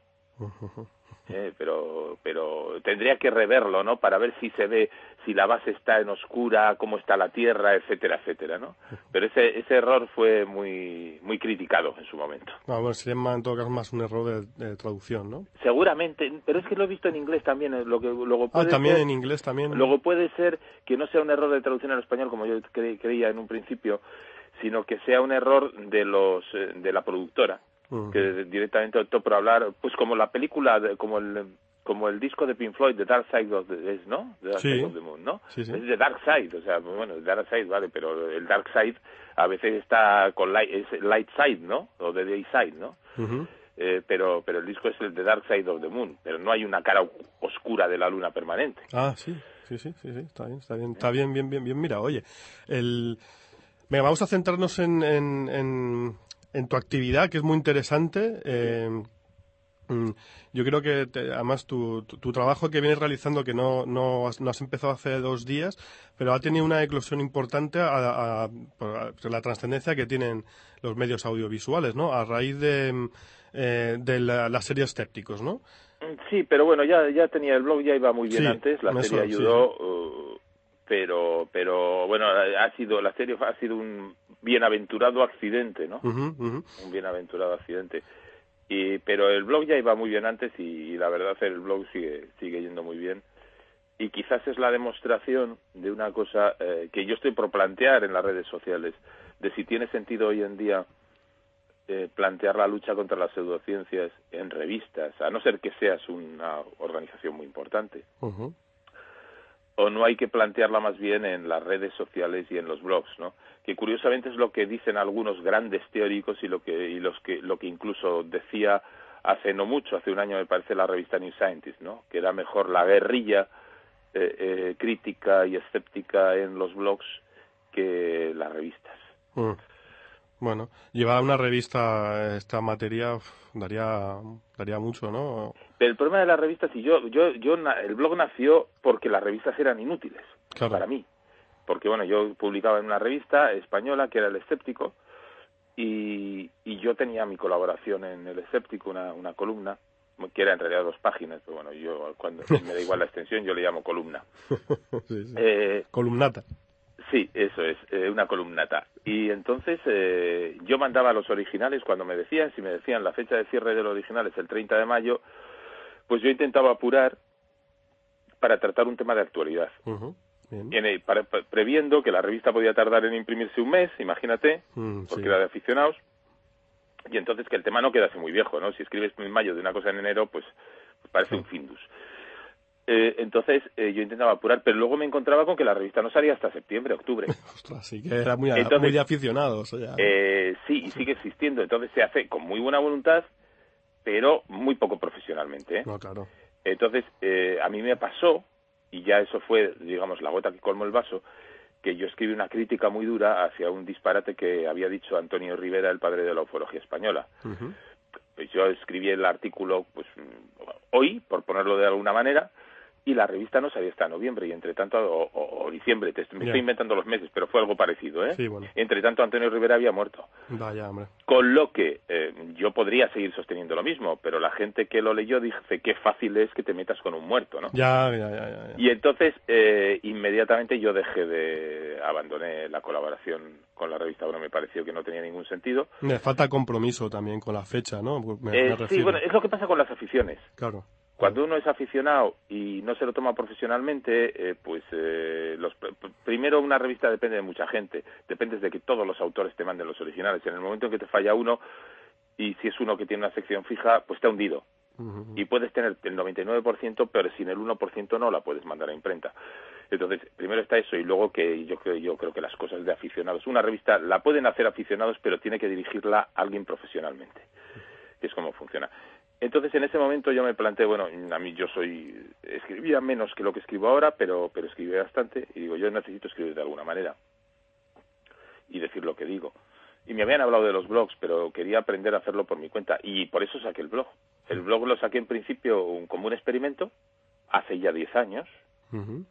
Speaker 6: Eh, pero pero tendría que reverlo, ¿no? Para ver si se ve, si la base está en oscura, cómo está la Tierra, etcétera, etcétera, ¿no? Pero ese ese error fue muy muy criticado en su momento.
Speaker 2: No, bueno, sería más, en todo caso más un error de, de traducción, ¿no?
Speaker 6: Seguramente, pero es que lo he visto en inglés también, eh, lo que luego
Speaker 2: Ah,
Speaker 6: puede
Speaker 2: también
Speaker 6: ser,
Speaker 2: en inglés también.
Speaker 6: luego puede ser que no sea un error de traducción al español como yo cre- creía en un principio, sino que sea un error de los eh, de la productora.
Speaker 2: Ujú.
Speaker 6: Que directamente optó por hablar, pues como la película, de- como el como el disco de Pink Floyd, The Dark Side of the, es, ¿no? The Dark
Speaker 2: Sí.
Speaker 6: Side of the Moon, ¿no?
Speaker 2: Sí, sí.
Speaker 6: Es The Dark Side, o sea, bueno, el Dark Side, vale, pero el Dark Side a veces está con light, es Light Side, ¿no? O The Day Side, ¿no?
Speaker 2: Ujú.
Speaker 6: Eh, pero pero el disco es el The Dark Side of the Moon, pero no hay una cara o- oscura de la luna permanente.
Speaker 2: Ah, sí, sí, sí, sí, sí, está bien, está bien, está bien, bien, bien, bien. Mira, oye, el... Venga, vamos a centrarnos en, en, en, en tu actividad, que es muy interesante. Eh, mm, yo creo que, te- además, tu, tu, tu trabajo que vienes realizando, que no, no, has, no has empezado hace dos días, pero ha tenido una eclosión importante a, a- a- por la trascendencia que tienen los medios audiovisuales, ¿no? A raíz de, mm, eh, de la, la serie Escépticos, ¿no?
Speaker 6: Sí, pero bueno, ya ya tenía el blog, ya iba muy bien
Speaker 2: Sí,
Speaker 6: antes, la
Speaker 2: eso,
Speaker 6: serie
Speaker 2: sí,
Speaker 6: ayudó, uh, pero pero bueno, ha sido la serie ha sido un bienaventurado accidente, ¿no?
Speaker 2: Uh-huh, uh-huh.
Speaker 6: Un bienaventurado accidente. Y, pero el blog ya iba muy bien antes y, y la verdad el blog sigue, sigue yendo muy bien. Y quizás es la demostración de una cosa eh, que yo estoy por plantear en las redes sociales, de si tiene sentido hoy en día eh, plantear la lucha contra las pseudociencias en revistas, a no ser que seas una organización muy importante.
Speaker 2: Uh-huh.
Speaker 6: O no hay que plantearla más bien en las redes sociales y en los blogs, ¿no? Que curiosamente es lo que dicen algunos grandes teóricos y lo que y los que lo que incluso decía hace no mucho, hace un año me parece, la revista New Scientist, ¿no? Que era mejor la guerrilla eh, eh, crítica y escéptica en los blogs que las revistas.
Speaker 2: Uh. Bueno, llevar una revista esta materia uf, daría daría mucho, ¿no?
Speaker 6: Pero el problema de las revistas, y yo, yo, yo, el blog nació porque las revistas eran inútiles,
Speaker 2: claro.
Speaker 6: Para mí. Porque, bueno, yo publicaba en una revista española, que era El Escéptico, y, y yo tenía mi colaboración en El Escéptico, una, una columna, que era en realidad dos páginas, pero bueno, yo, cuando me da igual la extensión, yo le llamo columna.
Speaker 2: sí, sí.
Speaker 6: Eh,
Speaker 2: Columnata.
Speaker 6: Sí, eso es, eh, una columnata. Y entonces eh, yo mandaba los originales cuando me decían, si me decían la fecha de cierre del original es el treinta de mayo, pues yo intentaba apurar para tratar un tema de actualidad.
Speaker 2: Uh-huh. Bien.
Speaker 6: En el, para, para, previendo que la revista podía tardar en imprimirse un mes, imagínate,
Speaker 2: mm,
Speaker 6: porque
Speaker 2: sí.
Speaker 6: era de aficionados, y entonces que el tema no quedase muy viejo, ¿no? Si escribes en mayo de una cosa en enero, pues, pues parece sí. un findus. Eh, entonces eh, yo intentaba apurar, pero luego me encontraba con que la revista no salía hasta septiembre, octubre.
Speaker 2: Ostras, sí que era muy,
Speaker 6: entonces,
Speaker 2: muy de aficionados. Ya.
Speaker 6: Eh, sí, y sigue existiendo. Entonces se hace con muy buena voluntad, pero muy poco profesionalmente, ¿eh?
Speaker 2: No, claro.
Speaker 6: Entonces eh, a mí me pasó, y ya eso fue, digamos, la gota que colmó el vaso, que yo escribí una crítica muy dura hacia un disparate que había dicho Antonio Rivera, el padre de la ufología española. Uh-huh. Pues yo escribí el artículo pues hoy, por ponerlo de alguna manera, y la revista no salía hasta noviembre, y entre tanto, o, o, o diciembre, te, me yeah. estoy inventando los meses, pero fue algo parecido, ¿eh?
Speaker 2: Sí, bueno.
Speaker 6: Entre tanto, Antonio Rivera había muerto.
Speaker 2: Vaya, hombre.
Speaker 6: Con lo que eh, yo podría seguir sosteniendo lo mismo, pero la gente que lo leyó dice qué fácil es que te metas con un muerto, ¿no?
Speaker 2: Ya, ya, ya. ya, ya.
Speaker 6: Y entonces, eh, inmediatamente yo dejé de... abandoné la colaboración con la revista, bueno, me pareció que no tenía ningún sentido.
Speaker 2: Me falta compromiso también con la fecha, ¿no? Me,
Speaker 6: eh,
Speaker 2: me
Speaker 6: sí, bueno, es lo que pasa con las aficiones.
Speaker 2: Claro.
Speaker 6: Cuando uno es aficionado y no se lo toma profesionalmente, eh, pues eh, los, primero una revista depende de mucha gente, depende de que todos los autores te manden los originales. En el momento en que te falla uno, y si es uno que tiene una sección fija, pues te ha hundido. Uh-huh. Y puedes tener el noventa y nueve por ciento, pero sin el uno por ciento no la puedes mandar a imprenta. Entonces, primero está eso, y luego que yo creo, yo creo que las cosas de aficionados, una revista la pueden hacer aficionados, pero tiene que dirigirla alguien profesionalmente, que es como funciona. Entonces, en ese momento yo me planteé, bueno, a mí yo soy, escribía menos que lo que escribo ahora, pero pero escribí bastante, y digo, yo necesito escribir de alguna manera y decir lo que digo. Y me habían hablado de los blogs, pero quería aprender a hacerlo por mi cuenta, y por eso saqué el blog. El blog lo saqué en principio un, como un experimento, hace ya diez años, uh-huh.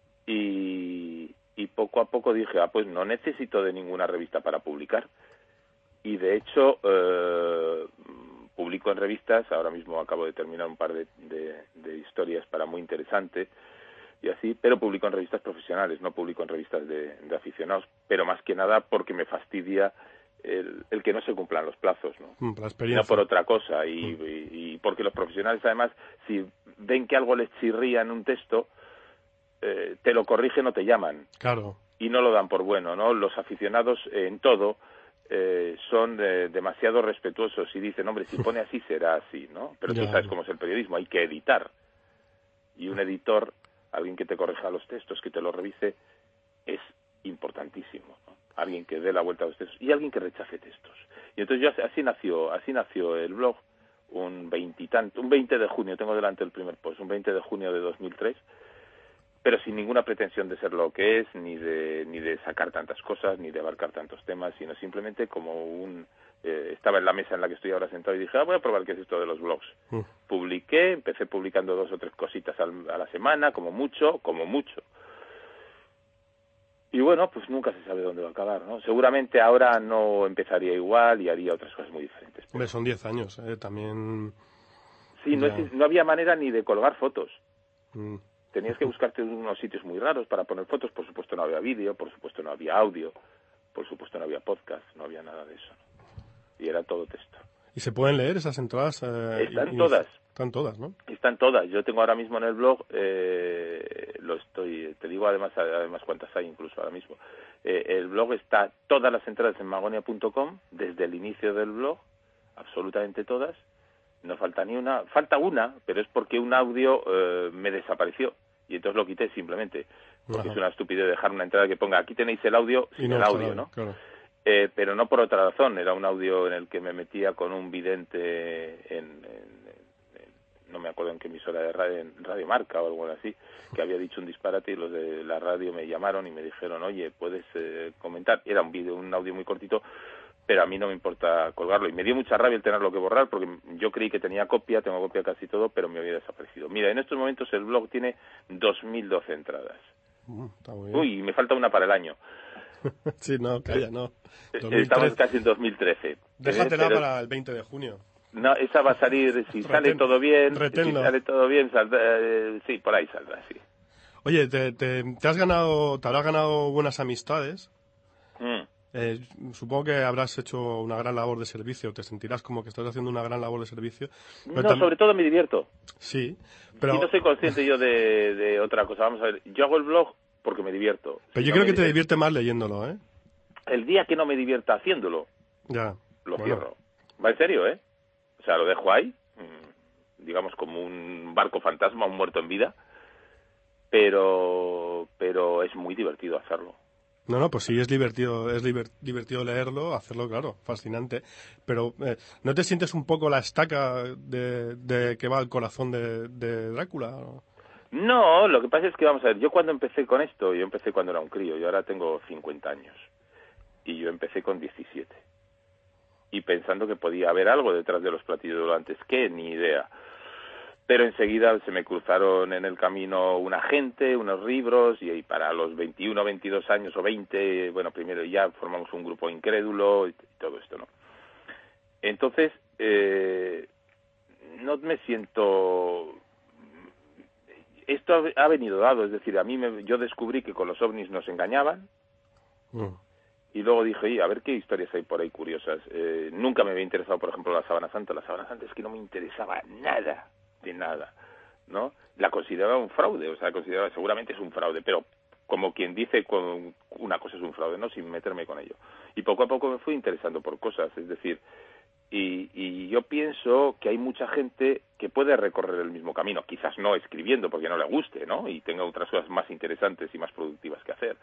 Speaker 6: y, y poco a poco dije, ah, pues no necesito de ninguna revista para publicar. Y de hecho... Eh, publico en revistas, ahora mismo acabo de terminar un par de, de, de historias para Muy Interesante y así, pero publico en revistas profesionales, no publico en revistas de, de aficionados, pero más que nada porque me fastidia el, el que no se cumplan los plazos, ¿no?
Speaker 2: La experiencia.
Speaker 6: No por otra cosa, y, y, y porque los profesionales además, si ven que algo les chirría en un texto, eh, te lo corrigen o te llaman.
Speaker 2: Claro.
Speaker 6: Y no lo dan por bueno, ¿no? Los aficionados eh, en todo... Eh, son eh, demasiado respetuosos y dicen, hombre, si pone así será así, ¿no? Pero tú sabes cómo es el periodismo, hay que editar. Y un editor, alguien que te corrija los textos, que te los revise, es importantísimo, ¿no? Alguien que dé la vuelta a los textos y alguien que rechace textos. Y entonces yo así nació, así nació el blog, un veintitanto, un veinte de junio, tengo delante el primer post, un veinte de junio de dos mil tres, pero sin ninguna pretensión de ser lo que es, ni de ni de sacar tantas cosas, ni de abarcar tantos temas, sino simplemente como un... Eh, estaba en la mesa en la que estoy ahora sentado y dije, ah, voy a probar qué es esto de los blogs. Uh. Publiqué, empecé publicando dos o tres cositas al, a la semana, como mucho, como mucho. Y bueno, pues nunca se sabe dónde va a acabar, ¿no? Seguramente ahora no empezaría igual y haría otras cosas muy diferentes. Pero...
Speaker 2: Hombre, son diez años, ¿eh? También...
Speaker 6: Sí, no, es, no había manera ni de colgar fotos.
Speaker 2: Mm.
Speaker 6: Tenías que buscarte unos sitios muy raros para poner fotos, por supuesto no había vídeo, por supuesto no había audio, por supuesto no había podcast, no había nada de eso, ¿no? Y era todo texto.
Speaker 2: ¿Y se pueden leer esas entradas? Eh,
Speaker 6: Están
Speaker 2: y,
Speaker 6: todas.
Speaker 2: Están todas, ¿no?
Speaker 6: Están todas. Yo tengo ahora mismo en el blog, eh, lo estoy, te digo además además cuántas hay incluso ahora mismo. Eh, el blog está, todas las entradas en magonia punto com, desde el inicio del blog, absolutamente todas. No falta ni una, falta una, pero es porque un audio eh, me desapareció y entonces lo quité simplemente. Porque Ajá. es una estupidez dejar una entrada que ponga, aquí tenéis el audio sin no, el audio, ¿no? Claro. Eh, pero no por otra razón, era un audio en el que me metía con un vidente en, en, en no me acuerdo en qué emisora de radio, en Radio Marca o algo así, que había dicho un disparate y los de la radio me llamaron y me dijeron, oye, ¿puedes eh, comentar? Era un vídeo, un audio muy cortito, pero a mí no me importa colgarlo. Y me dio mucha rabia el tenerlo que borrar, porque yo creí que tenía copia, tengo copia casi todo, pero me había desaparecido. Mira, en estos momentos el blog tiene dos mil doce entradas. Uh, está muy bien. Uy, me falta una para el año.
Speaker 2: Sí, no, calla, no.
Speaker 6: dos mil trece. Estamos casi en dos mil trece.
Speaker 2: Déjatela pero... para el veinte de junio.
Speaker 6: No, esa va a salir, si Reten, sale todo bien, retenlo. si sale todo bien, saldrá, eh, sí, por ahí saldrá, sí.
Speaker 2: Oye, te, te, te has ganado, te habrás ganado buenas amistades. Mm. Eh, supongo que habrás hecho una gran labor de servicio, te sentirás como que estás haciendo una gran labor de servicio.
Speaker 6: Pero no, tam... sobre todo me divierto.
Speaker 2: Sí, pero...
Speaker 6: Y no soy consciente yo de, de otra cosa. Vamos a ver, yo hago el blog porque me divierto.
Speaker 2: Pero
Speaker 6: si
Speaker 2: yo
Speaker 6: no
Speaker 2: creo que
Speaker 6: divierte...
Speaker 2: te divierte más leyéndolo, ¿eh?
Speaker 6: El día que no me divierta haciéndolo,
Speaker 2: ya,
Speaker 6: lo
Speaker 2: bueno.
Speaker 6: cierro. Va en serio, ¿eh? O sea, lo dejo ahí, digamos como un barco fantasma, un muerto en vida, pero pero es muy divertido hacerlo.
Speaker 2: No, no, pues sí, es divertido, es diver, divertido leerlo, hacerlo, claro, fascinante. Pero, eh, ¿no te sientes un poco la estaca de, de que va al corazón de, de Drácula?
Speaker 6: No, lo que pasa es que, vamos a ver, yo cuando empecé con esto, yo empecé cuando era un crío, yo ahora tengo cincuenta años, y yo empecé con diecisiete. Y pensando que podía haber algo detrás de los platillos volantes, que ni idea. Pero enseguida se me cruzaron en el camino una gente, unos libros, y para los veintiuno, veintidós años o veinte, bueno, primero ya formamos un grupo incrédulo y todo esto, ¿no? Entonces, eh, no me siento... Esto ha venido dado, es decir, a mí me... yo descubrí que con los ovnis nos engañaban, mm. Y luego dije, a ver qué historias hay por ahí curiosas. Eh, nunca me había interesado, por ejemplo, la Sábana Santa. La Sábana Santa es que no me interesaba nada, de nada, ¿no? La consideraba un fraude, o sea, consideraba, seguramente es un fraude, pero como quien dice, con una cosa es un fraude, ¿no? Sin meterme con ello. Y poco a poco me fui interesando por cosas, es decir, y, y yo pienso que hay mucha gente que puede recorrer el mismo camino, quizás no escribiendo porque no le guste, ¿no? Y tenga otras cosas más interesantes y más productivas que hacer.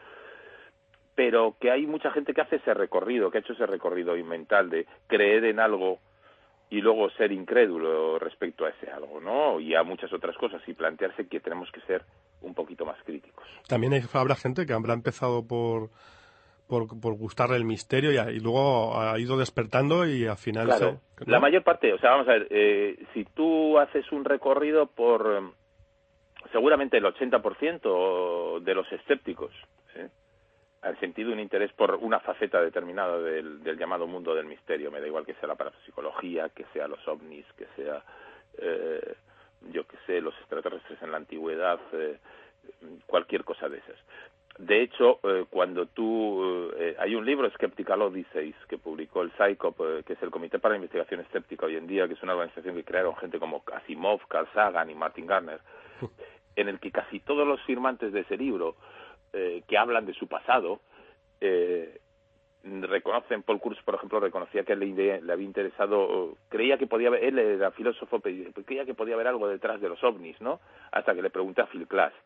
Speaker 6: Pero que hay mucha gente que hace ese recorrido, que ha hecho ese recorrido mental de creer en algo y luego ser incrédulo respecto a ese algo, ¿no? Y a muchas otras cosas, y plantearse que tenemos que ser un poquito más críticos.
Speaker 2: También hay, habrá gente que habrá empezado por, por, por gustarle el misterio y, y luego ha ido despertando y al final...
Speaker 6: Claro,
Speaker 2: se, ¿no?
Speaker 6: La mayor parte, o sea, vamos a ver, eh, si tú haces un recorrido por... seguramente el ochenta por ciento de los escépticos, ¿eh? han sentido un interés por una faceta determinada del, del llamado mundo del misterio. Me da igual que sea la parapsicología, que sea los ovnis, que sea, eh, yo que sé, los extraterrestres en la antigüedad, eh, cualquier cosa de esas. De hecho, eh, cuando tú... Eh, hay un libro, Skeptical Odysseys, que publicó el SciCoP, eh, que es el Comité para la Investigación Escéptica hoy en día, que es una organización que crearon gente como Asimov, Carl Sagan y Martin Gardner, en el que casi todos los firmantes de ese libro Eh, que hablan de su pasado, eh, reconocen, Paul Kurz, por ejemplo, reconocía que le, le había interesado, creía que podía haber, él era filósofo, creía que podía haber algo detrás de los ovnis, ¿no? Hasta que le pregunté a Philip Glass.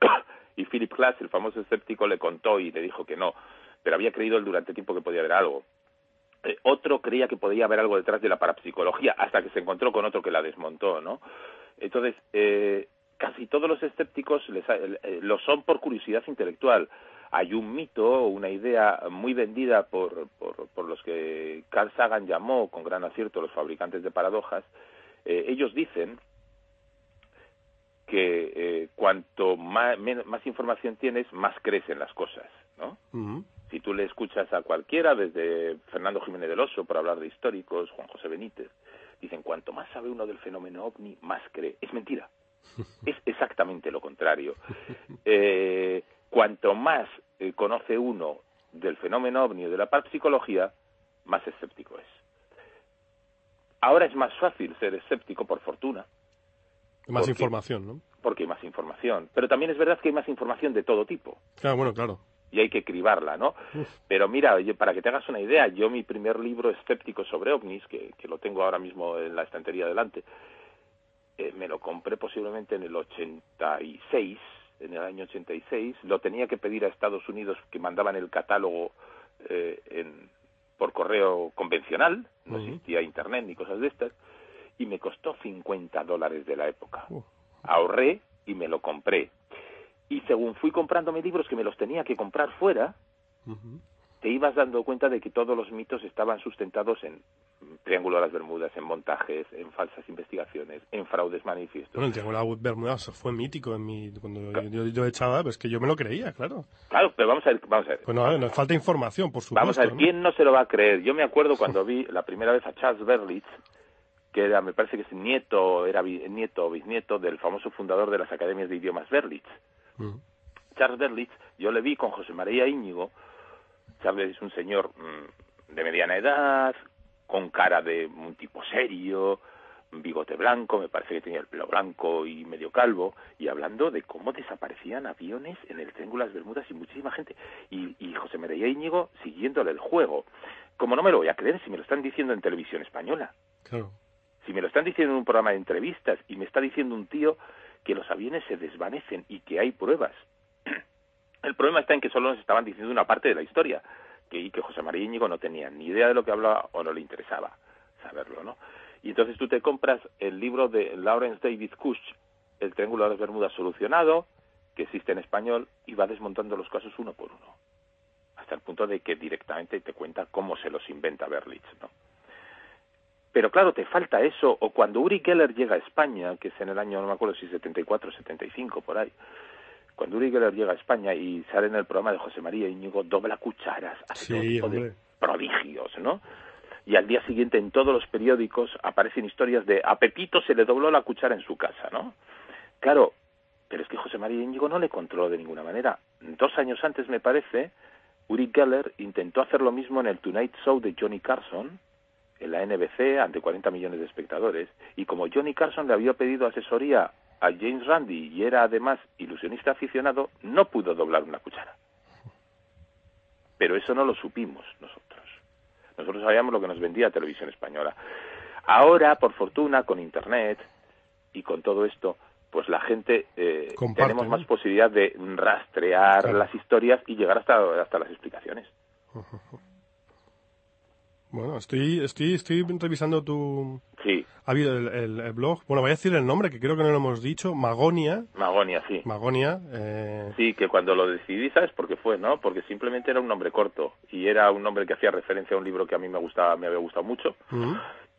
Speaker 6: Y Philip Glass, el famoso escéptico, le contó y le dijo que no, pero había creído él durante tiempo que podía haber algo. Eh, otro creía que podía haber algo detrás de la parapsicología, hasta que se encontró con otro que la desmontó, ¿no? Entonces, eh, casi todos los escépticos les, eh, lo son por curiosidad intelectual. Hay un mito, una idea muy vendida por, por, por los que Carl Sagan llamó con gran acierto los fabricantes de paradojas. Eh, ellos dicen que eh, cuanto más, menos, más información tienes, más crees en las cosas, ¿no? Uh-huh. Si tú le escuchas a cualquiera, desde Fernando Jiménez del Oso, por hablar de históricos, Juan José Benítez, dicen, cuanto más sabe uno del fenómeno ovni, más cree. Es mentira. Es exactamente lo contrario. Eh, cuanto más eh, conoce uno del fenómeno ovni o de la parapsicología, más escéptico es. Ahora es más fácil ser escéptico, por fortuna.
Speaker 2: Más
Speaker 6: porque,
Speaker 2: información, ¿no?
Speaker 6: Porque hay más información. Pero también es verdad que hay más información de todo tipo.
Speaker 2: Claro, bueno, claro.
Speaker 6: Y hay que cribarla, ¿no? Uf. Pero mira, yo, para que te hagas una idea, yo mi primer libro escéptico sobre ovnis, que, que lo tengo ahora mismo en la estantería delante, eh, me lo compré posiblemente en el ochenta y seis, en el año ochenta y seis. Lo tenía que pedir a Estados Unidos, que mandaban el catálogo eh, en, por correo convencional, no uh-huh. existía internet ni cosas de estas, y me costó cincuenta dólares de la época. Uh. Ahorré y me lo compré. Y según fui comprándome libros que me los tenía que comprar fuera, uh-huh. te ibas dando cuenta de que todos los mitos estaban sustentados en Triángulo de las Bermudas, en montajes, en falsas investigaciones, en fraudes manifiestos.
Speaker 2: Bueno, el Triángulo de las Bermudas fue mítico en mi, cuando claro. yo, yo echaba, pues que yo me lo creía, claro.
Speaker 6: Claro, pero vamos a ver. Vamos a ver.
Speaker 2: Pues no, nos falta información, por supuesto.
Speaker 6: Vamos a ver,
Speaker 2: ¿no?
Speaker 6: ¿quién no se lo va a creer? Yo me acuerdo cuando vi la primera vez a Charles Berlitz, que era, me parece que es nieto, era nieto o bisnieto del famoso fundador de las Academias de Idiomas Berlitz. Uh-huh. Charles Berlitz, yo le vi con José María Íñigo. Charles es un señor mmm, de mediana edad, con cara de un tipo serio, bigote blanco, me parece que tenía el pelo blanco y medio calvo, y hablando de cómo desaparecían aviones en el Triángulo de las Bermudas y muchísima gente. Y, y José María Íñigo siguiéndole el juego. Como no me lo voy a creer si me lo están diciendo en televisión española.
Speaker 2: Claro.
Speaker 6: Si me lo están diciendo en un programa de entrevistas y me está diciendo un tío que los aviones se desvanecen y que hay pruebas. El problema está en que solo nos estaban diciendo una parte de la historia, que, y que José María Íñigo no tenía ni idea de lo que hablaba o no le interesaba saberlo, ¿no? Y entonces tú te compras el libro de Lawrence David Kusch, El Triángulo de las Bermudas solucionado, que existe en español, y va desmontando los casos uno por uno, hasta el punto de que directamente te cuenta cómo se los inventa Berlitz, ¿no? Pero claro, te falta eso, o cuando Uri Geller llega a España, que es en el año, no me acuerdo si setenta y cuatro, setenta y cinco, por ahí, cuando Uri Geller llega a España y sale en el programa de José María Íñigo, dobla cucharas, hace
Speaker 2: sí,
Speaker 6: todo tipo de prodigios, ¿no? Y al día siguiente en todos los periódicos aparecen historias de a Pepito se le dobló la cuchara en su casa, ¿no? Claro, pero es que José María Íñigo no le controló de ninguna manera. Dos años antes, me parece, Uri Geller intentó hacer lo mismo en el Tonight Show de Johnny Carson, en la N B C, ante cuarenta millones de espectadores, y como Johnny Carson le había pedido asesoría a James Randi y era además ilusionista aficionado, no pudo doblar una cuchara. Pero eso no lo supimos nosotros. Nosotros sabíamos lo que nos vendía Televisión Española. Ahora, por fortuna, con Internet y con todo esto, pues la gente eh,
Speaker 2: Comparte,
Speaker 6: tenemos
Speaker 2: ¿no?
Speaker 6: más posibilidad de rastrear
Speaker 2: claro.
Speaker 6: las historias y llegar hasta, hasta las explicaciones.
Speaker 2: Bueno, estoy estoy estoy revisando tu
Speaker 6: sí.
Speaker 2: ha habido el, el, el blog. Bueno, voy a decir el nombre que creo que no lo hemos dicho. Magonia.
Speaker 6: Magonia, sí.
Speaker 2: Magonia. Eh...
Speaker 6: Sí, que cuando lo decidí, ¿sabes por qué fue, no? Porque simplemente era un nombre corto y era un nombre que hacía referencia a un libro que a mí me gustaba, me había gustado mucho. Uh-huh.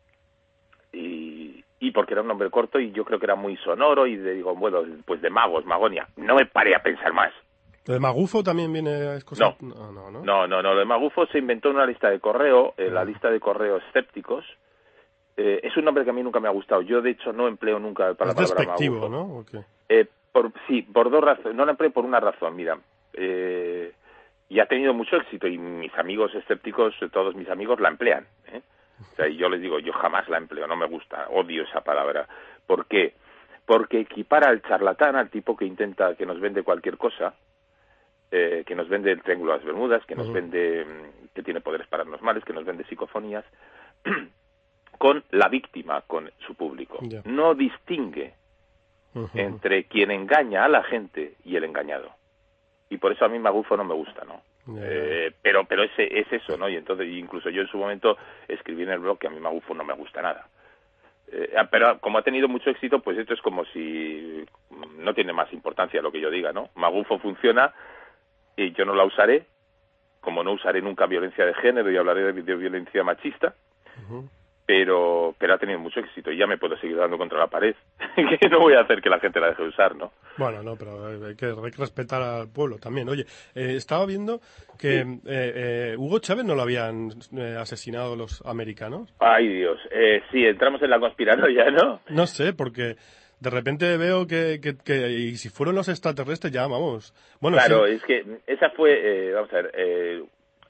Speaker 6: Y y porque era un nombre corto y yo creo que era muy sonoro y de, digo, bueno, pues de magos, Magonia. No me paré a pensar más.
Speaker 2: ¿Lo de Magufo también viene? Es cosa...
Speaker 6: no.
Speaker 2: No, no, no.
Speaker 6: No, no, no. Lo de Magufo se inventó en una lista de correo, en la lista de correo escépticos. Eh, es un nombre que a mí nunca me ha gustado. Yo, de hecho, no empleo nunca para la palabra
Speaker 2: despectivo,
Speaker 6: Magufo.
Speaker 2: ¿no? ¿O qué?
Speaker 6: Eh, por, sí, por dos razones. No lo empleo por una razón, mira. Eh, y ha tenido mucho éxito y mis amigos escépticos, todos mis amigos, la emplean. ¿eh? O sea, y yo les digo, yo jamás la empleo, no me gusta, odio esa palabra. ¿Por qué? Porque equipara al charlatán, al tipo que intenta, que nos vende cualquier cosa, eh, que nos vende el Triángulo de las Bermudas, que nos uh-huh. vende, que tiene poderes paranormales, que nos vende psicofonías, con la víctima, con su público. Yeah. No distingue uh-huh. entre quien engaña a la gente y el engañado. Y por eso a mí Magufo no me gusta, ¿no? Yeah. Eh, pero pero ese es eso, ¿no? Y entonces incluso yo en su momento escribí en el blog que a mí Magufo no me gusta nada. Eh, pero como ha tenido mucho éxito, pues esto es como si no tiene más importancia lo que yo diga, ¿no? Magufo funciona y yo no la usaré, como no usaré nunca violencia de género y hablaré de, de violencia machista. Uh-huh. Pero pero ha tenido mucho éxito y ya me puedo seguir dando contra la pared, que no voy a hacer que la gente la deje de usar, ¿no?
Speaker 2: Bueno, no, pero hay que, hay que respetar al pueblo también. Oye, eh, estaba viendo que sí. eh, eh, Hugo Chávez no lo habían eh, asesinado los americanos.
Speaker 6: Ay, Dios, eh, sí, entramos en la conspiranoia, ¿no?
Speaker 2: No sé, porque de repente veo que, que, que y si fueron los extraterrestres ya, vamos. Bueno,
Speaker 6: claro,
Speaker 2: sí.
Speaker 6: es que esa fue, eh, vamos a ver, eh,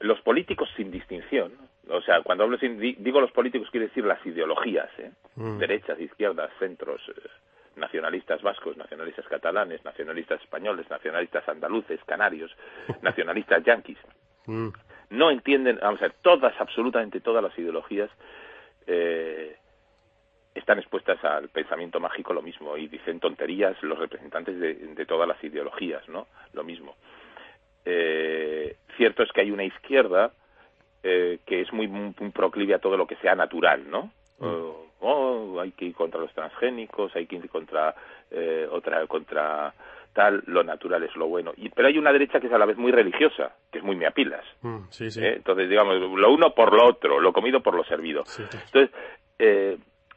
Speaker 6: los políticos sin distinción, o sea, cuando hablo sin, digo los políticos quiere decir las ideologías, ¿eh? Mm. Derechas, izquierdas, centros, eh, nacionalistas vascos, nacionalistas catalanes, nacionalistas españoles, nacionalistas andaluces, canarios, nacionalistas yanquis. Mm. No entienden, vamos a ver, todas, absolutamente todas las ideologías eh, están expuestas al pensamiento mágico, lo mismo, y dicen tonterías los representantes de, de todas las ideologías, ¿no? Lo mismo. Eh, cierto es que hay una izquierda eh, que es muy, muy, muy proclive a todo lo que sea natural, ¿no? Mm. Oh, oh, hay que ir contra los transgénicos, hay que ir contra eh, otra, contra tal, lo natural es lo bueno. Y, pero hay una derecha que es a la vez muy religiosa, que es muy meapilas.
Speaker 2: Mm, sí, sí.
Speaker 6: ¿Eh? Entonces, digamos, lo uno por lo otro, lo comido por lo servido. Sí, sí. Entonces, eh,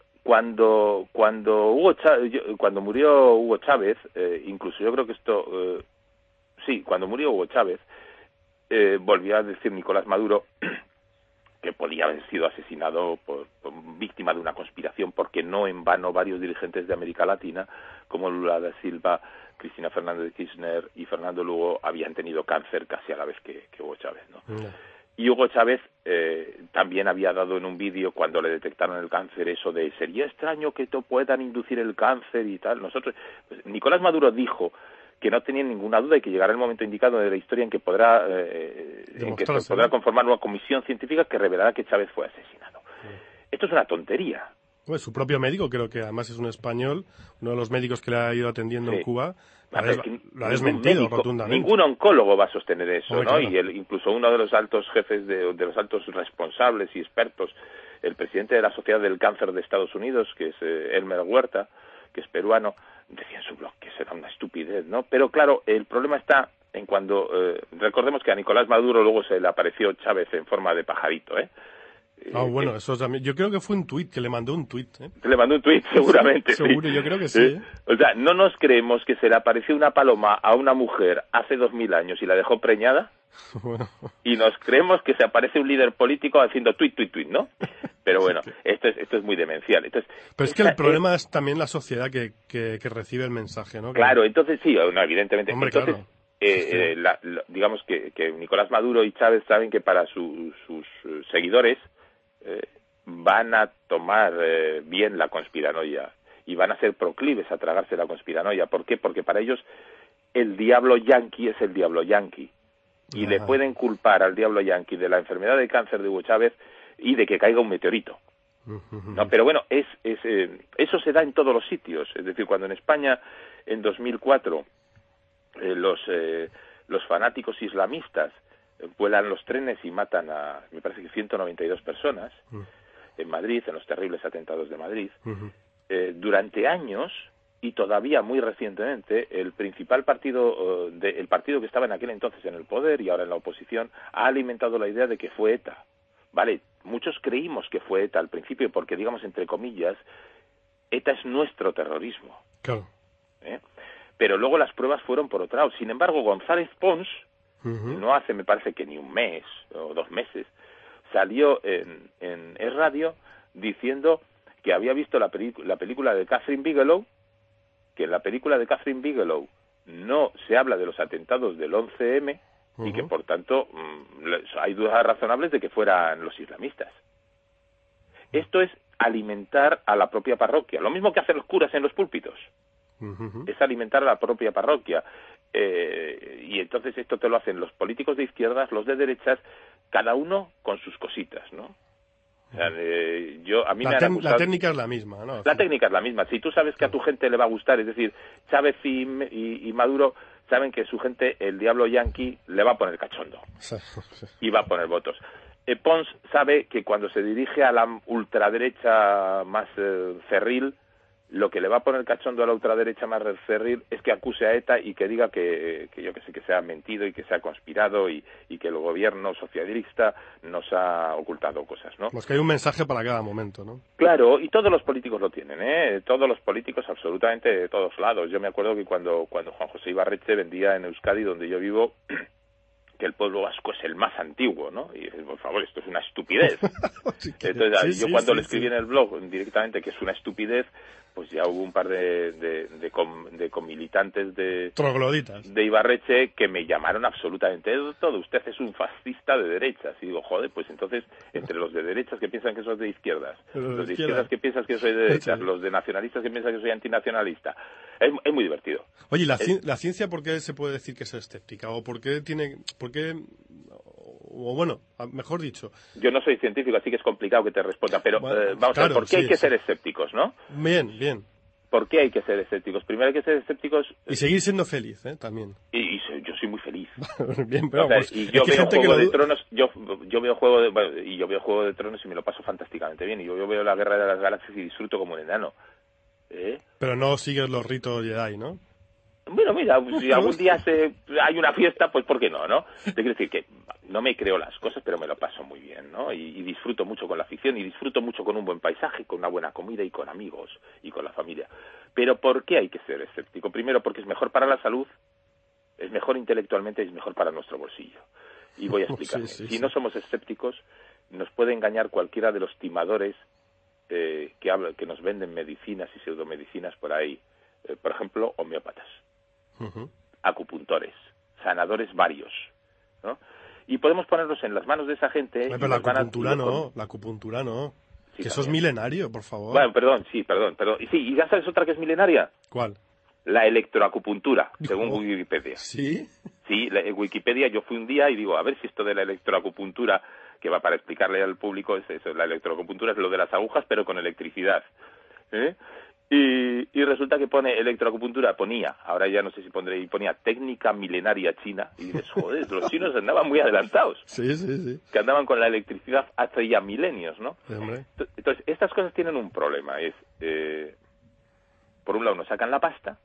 Speaker 6: cuando cuando Hugo Chávez, cuando murió Hugo Chávez, eh, incluso yo creo que esto, eh, sí, cuando murió Hugo Chávez, eh, volvió a decir Nicolás Maduro que podía haber sido asesinado por, por víctima de una conspiración, porque no en vano varios dirigentes de América Latina, como Lula da Silva, Cristina Fernández de Kirchner y Fernando Lugo, habían tenido cáncer casi a la vez que, que Hugo Chávez, ¿no? Mm. Y Hugo Chávez eh, también había dado en un vídeo, cuando le detectaron el cáncer, eso de sería extraño que te puedan inducir el cáncer y tal. Nosotros, pues, Nicolás Maduro dijo que no tenía ninguna duda y que llegará el momento indicado de la historia en que podrá eh, en que se podrá conformar una comisión científica que revelará que Chávez fue asesinado. Sí. Esto es una tontería.
Speaker 2: Pues su propio médico, creo que además es un español, uno de los médicos que le ha ido atendiendo sí. en Cuba, lo ha, des, lo ha desmentido médico, rotundamente.
Speaker 6: Ningún oncólogo va a sostener eso, Hombre, ¿no? Claro. Y el, incluso uno de los altos jefes, de, de los altos responsables y expertos, el presidente de la Sociedad del Cáncer de Estados Unidos, que es eh, Elmer Huerta, que es peruano, decía en su blog que será una estupidez, ¿no? Pero claro, el problema está en cuando, eh, recordemos que a Nicolás Maduro luego se le apareció Chávez en forma de pajarito, ¿eh?
Speaker 2: Ah, oh, bueno, eso también. Yo creo que fue un tuit, que le mandó un tuit. ¿eh?
Speaker 6: Le mandó un tuit, seguramente.
Speaker 2: Sí, seguro,
Speaker 6: sí.
Speaker 2: yo creo que sí. ¿Eh?
Speaker 6: O sea, no nos creemos que se le apareció una paloma a una mujer hace dos mil años y la dejó preñada. Bueno. Y nos creemos que se aparece un líder político haciendo tuit, tuit, tuit, ¿no? Pero bueno, esto es esto es muy demencial. Entonces,
Speaker 2: pero es que el problema es, es también la sociedad que, que, que recibe el mensaje, ¿no?
Speaker 6: Claro, entonces sí, no, evidentemente.
Speaker 2: Hombre,
Speaker 6: entonces,
Speaker 2: claro.
Speaker 6: Eh, sí. eh, la, la, digamos que, que Nicolás Maduro y Chávez saben que para su, sus seguidores eh, van a tomar eh, bien la conspiranoia y van a ser proclives a tragarse la conspiranoia. ¿Por qué? Porque para ellos el diablo yanqui es el diablo yanqui y Ajá. le pueden culpar al diablo yanqui de la enfermedad de cáncer de Hugo Chávez y de que caiga un meteorito. No, pero bueno, es, es eh, eso se da en todos los sitios. Es decir, cuando en España en dos mil cuatro eh, los eh, los fanáticos islamistas eh, vuelan los trenes y matan a, me parece que ciento noventa y dos personas uh-huh. en Madrid, en los terribles atentados de Madrid, uh-huh. eh, durante años y todavía muy recientemente el principal partido, uh, de, el partido que estaba en aquel entonces en el poder y ahora en la oposición, ha alimentado la idea de que fue ETA. Vale, muchos creímos que fue ETA al principio porque, digamos, entre comillas, ETA es nuestro terrorismo.
Speaker 2: Claro.
Speaker 6: ¿Eh? Pero luego las pruebas fueron por otro lado. Sin embargo, González Pons, uh-huh. no hace, me parece que ni un mes o dos meses, salió en, en Es Radio diciendo que había visto la, pelic- la película de Catherine Bigelow, que en la película de Catherine Bigelow no se habla de los atentados del once eme, y que, por tanto, hay dudas razonables de que fueran los islamistas. Esto es alimentar a la propia parroquia. Lo mismo que hacen los curas en los púlpitos. Uh-huh. Es alimentar a la propia parroquia. Eh, y entonces esto te lo hacen los políticos de izquierdas, los de derechas, cada uno con sus cositas, ¿no? O sea, eh, yo, a mí
Speaker 2: la,
Speaker 6: me
Speaker 2: ten,
Speaker 6: gustado...
Speaker 2: la técnica es la misma, ¿no?
Speaker 6: La técnica es la misma. Si tú sabes que a tu gente le va a gustar, es decir, Chávez y, y, y Maduro saben que su gente, el diablo yanqui, le va a poner cachondo. Sí, sí. Y va a poner votos. Eh, Pons sabe que cuando se dirige a la ultraderecha más eh, cerril, lo que le va a poner cachondo a la ultraderecha más cerril es que acuse a ETA y que diga que, que yo que sé, que se ha mentido y que se ha conspirado y, y que el gobierno socialista nos ha ocultado cosas, ¿no?
Speaker 2: Pues que hay un mensaje para cada momento, ¿no?
Speaker 6: Claro, y todos los políticos lo tienen, ¿eh? Todos los políticos, absolutamente de todos lados. Yo me acuerdo que cuando, cuando Juan José Ibarretxe vendía en Euskadi, donde yo vivo, que el pueblo vasco es el más antiguo, ¿no? Y dices, por favor, esto es una estupidez. Sí, Entonces, sí, yo sí, cuando sí, le escribí sí. en el blog directamente que es una estupidez, pues ya hubo un par de, de, de, com, de comilitantes de...
Speaker 2: Trogloditas.
Speaker 6: De Ibarretxe que me llamaron absolutamente todo. Usted es un fascista de derechas. Y digo, joder, pues entonces, entre los de derechas que piensan que soy de izquierdas, los de, los de izquierdas que piensan que soy de derechas, sí. Los de nacionalistas que piensan que soy antinacionalista, es, es muy divertido.
Speaker 2: Oye, ¿la,
Speaker 6: es,
Speaker 2: ¿la ciencia por qué se puede decir que es escéptica? ¿O por qué tiene... por qué... o bueno, mejor dicho...
Speaker 6: Yo no soy científico, así que es complicado que te responda, pero
Speaker 2: bueno,
Speaker 6: eh, vamos
Speaker 2: claro,
Speaker 6: a ver, ¿por qué
Speaker 2: sí,
Speaker 6: hay que
Speaker 2: sí.
Speaker 6: ser escépticos, no?
Speaker 2: Bien, bien.
Speaker 6: ¿Por qué hay que ser escépticos? Primero hay que ser escépticos...
Speaker 2: Y seguir siendo feliz, ¿eh? También.
Speaker 6: Y, y yo soy muy feliz.
Speaker 2: Bien, pero
Speaker 6: o sea,
Speaker 2: pues,
Speaker 6: y yo
Speaker 2: es
Speaker 6: veo Juego
Speaker 2: lo...
Speaker 6: de Tronos, yo, yo veo Juego de... Bueno, y yo veo Juego de Tronos y me lo paso fantásticamente bien. Y yo, yo veo la Guerra de las Galaxias y disfruto como un enano. ¿Eh?
Speaker 2: Pero no sigues los ritos Jedi, ¿no?
Speaker 6: Bueno, mira, si algún día se, hay una fiesta, pues ¿por qué no, no? Te quiero decir que no me creo las cosas, pero me lo paso muy bien, ¿no? Y, y disfruto mucho con la ficción, y disfruto mucho con un buen paisaje, con una buena comida y con amigos y con la familia. Pero ¿por qué hay que ser escéptico? Primero, porque es mejor para la salud, es mejor intelectualmente y es mejor para nuestro bolsillo. Y voy a explicarme.
Speaker 2: Sí, sí,
Speaker 6: si
Speaker 2: sí.
Speaker 6: no somos escépticos, nos puede engañar cualquiera de los timadores eh, que, habla, que nos venden medicinas y pseudomedicinas por ahí. Eh, por ejemplo, homeópatas. Uh-huh. Acupuntores, sanadores varios, ¿no? Y podemos ponernos en las manos de esa gente.
Speaker 2: Ay, pero la acupuntura a... no, la acupuntura no. Sí, que también. Eso es milenario, por favor.
Speaker 6: Bueno, perdón, sí, perdón, perdón. Y sí, ¿y ya sabes otra que es milenaria?
Speaker 2: ¿Cuál?
Speaker 6: La electroacupuntura, según oh, Wikipedia.
Speaker 2: ¿Sí?
Speaker 6: Sí, la, en Wikipedia yo fui un día y digo, a ver si esto de la electroacupuntura, que va para explicarle al público, es eso, la electroacupuntura es lo de las agujas, pero con electricidad. ¿Eh? Y, y resulta que pone electroacupuntura, ponía, ahora ya no sé si pondré, y ponía técnica milenaria china, y dices, joder, los chinos andaban muy adelantados.
Speaker 2: Sí, sí, sí.
Speaker 6: Que andaban con la electricidad hace ya milenios, ¿no?
Speaker 2: Sí, hombre.
Speaker 6: Entonces, estas cosas tienen un problema, es, eh, por un lado nos sacan la pasta,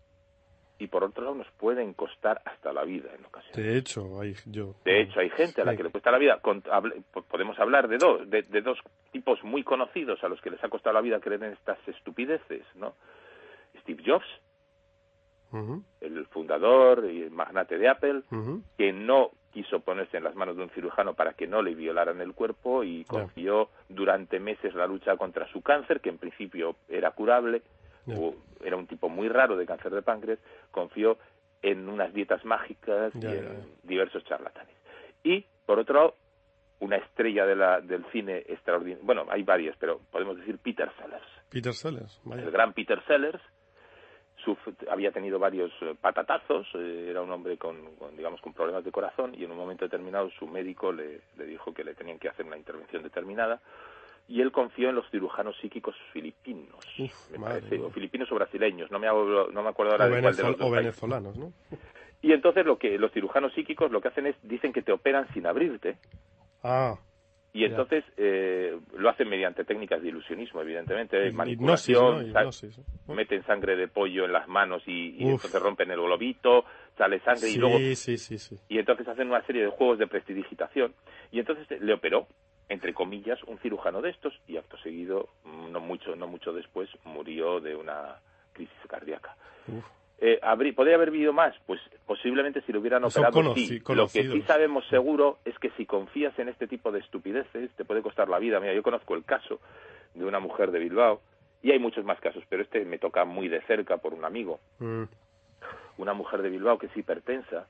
Speaker 6: y por otro lado nos pueden costar hasta la vida en ocasiones.
Speaker 2: De hecho, hay, yo...
Speaker 6: De hecho, hay gente a la que le cuesta la vida. Con, hable, podemos hablar de dos, de, de dos tipos muy conocidos a los que les ha costado la vida creer en estas estupideces, ¿no? Steve Jobs, uh-huh. el fundador y el magnate de Apple, uh-huh. que no quiso ponerse en las manos de un cirujano para que no le violaran el cuerpo y confió yeah. durante meses la lucha contra su cáncer, que en principio era curable. Yeah. O era un tipo muy raro de cáncer de páncreas, confió en unas dietas mágicas yeah, y en yeah. diversos charlatanes. Y, por otro lado, una estrella de la, del cine extraordinario, bueno, hay varias, pero podemos decir Peter Sellers.
Speaker 2: Peter Sellers, vaya.
Speaker 6: El gran Peter Sellers, su, había tenido varios eh, patatazos, eh, era un hombre con, con, digamos, con problemas de corazón, y en un momento determinado su médico le, le dijo que le tenían que hacer una intervención determinada, y él confió en los cirujanos psíquicos filipinos, Uf, me parece, o filipinos o brasileños, no me, hago, no me acuerdo ahora
Speaker 2: o
Speaker 6: de cuál de los dos
Speaker 2: o venezolanos, ¿no?
Speaker 6: Y entonces lo que los cirujanos psíquicos lo que hacen es, dicen que te operan sin abrirte.
Speaker 2: Ah.
Speaker 6: Y entonces eh, lo hacen mediante técnicas de ilusionismo, evidentemente,
Speaker 2: y,
Speaker 6: manipulación,
Speaker 2: hipnosis, ¿no? Hipnosis, ¿no?
Speaker 6: Meten sangre de pollo en las manos y, y entonces rompen el globito, sale sangre
Speaker 2: sí,
Speaker 6: y luego...
Speaker 2: Sí, sí, sí.
Speaker 6: Y entonces hacen una serie de juegos de prestidigitación y entonces le operó, entre comillas, un cirujano de estos y acto seguido, no mucho no mucho después, murió de una crisis cardíaca. Eh, habrí, ¿Podría haber vivido más? Pues posiblemente si lo hubieran operado,
Speaker 2: conocí,
Speaker 6: sí.
Speaker 2: Conocidos.
Speaker 6: Lo que sí sabemos seguro es que si confías en este tipo de estupideces te puede costar la vida. Mira, yo conozco el caso de una mujer de Bilbao y hay muchos más casos, pero este me toca muy de cerca por un amigo. Mm. Una mujer de Bilbao que es hipertensa,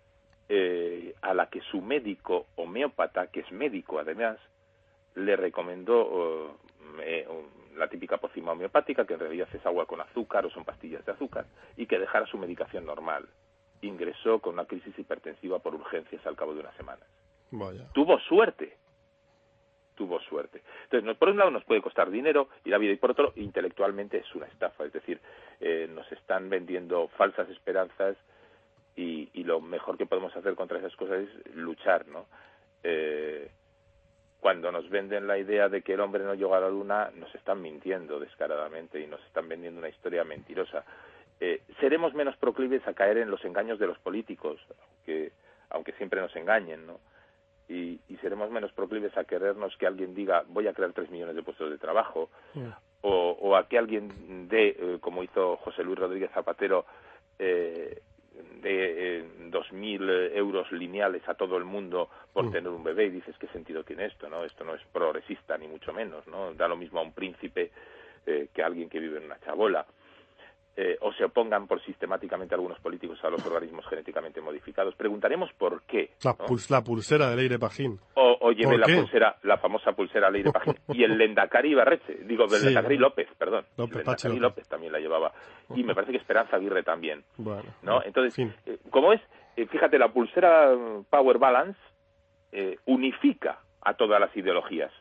Speaker 6: eh, a la que su médico homeópata, que es médico además, le recomendó uh, eh, uh, la típica pócima homeopática, que en realidad es agua con azúcar o son pastillas de azúcar, y que dejara su medicación normal. Ingresó con una crisis hipertensiva por urgencias al cabo de unas semanas.
Speaker 2: Vaya.
Speaker 6: Tuvo suerte. Tuvo suerte. Entonces, por un lado nos puede costar dinero y la vida, y por otro, intelectualmente es una estafa. Es decir, eh, nos están vendiendo falsas esperanzas y, y lo mejor que podemos hacer contra esas cosas es luchar, ¿no? Eh, cuando nos venden la idea de que el hombre no llegó a la luna, nos están mintiendo descaradamente y nos están vendiendo una historia mentirosa. Eh, seremos menos proclives a caer en los engaños de los políticos, aunque, aunque siempre nos engañen, ¿no? Y, y seremos menos proclives a querernos que alguien diga voy a crear tres millones de puestos de trabajo, yeah. o, o a que alguien dé, eh, como hizo José Luis Rodríguez Zapatero, eh, de eh, dos mil euros lineales a todo el mundo por mm. tener un bebé, y dices, ¿qué sentido tiene esto? ¿No? Esto no es progresista, ni mucho menos, ¿no? Da lo mismo a un príncipe eh, que alguien que vive en una chabola. Eh, o se opongan por sistemáticamente algunos políticos a los organismos genéticamente modificados. Preguntaremos por qué.
Speaker 2: La,
Speaker 6: ¿no?
Speaker 2: puls, la pulsera de Leire Pajín.
Speaker 6: O, o lleve la
Speaker 2: qué?
Speaker 6: pulsera, la famosa pulsera Leire Pajín. Y el Lendakari Ibarretxe, digo, el
Speaker 2: Sí.
Speaker 6: Lendakari López, perdón.
Speaker 2: López,
Speaker 6: el
Speaker 2: Pachi
Speaker 6: Lendakari
Speaker 2: López.
Speaker 6: López también la llevaba. Y me parece que Esperanza Aguirre también.
Speaker 2: Bueno,
Speaker 6: ¿no? Entonces,
Speaker 2: en fin.
Speaker 6: eh, ¿cómo es? Eh, fíjate, la pulsera mm, Power Balance eh, unifica a todas las ideologías.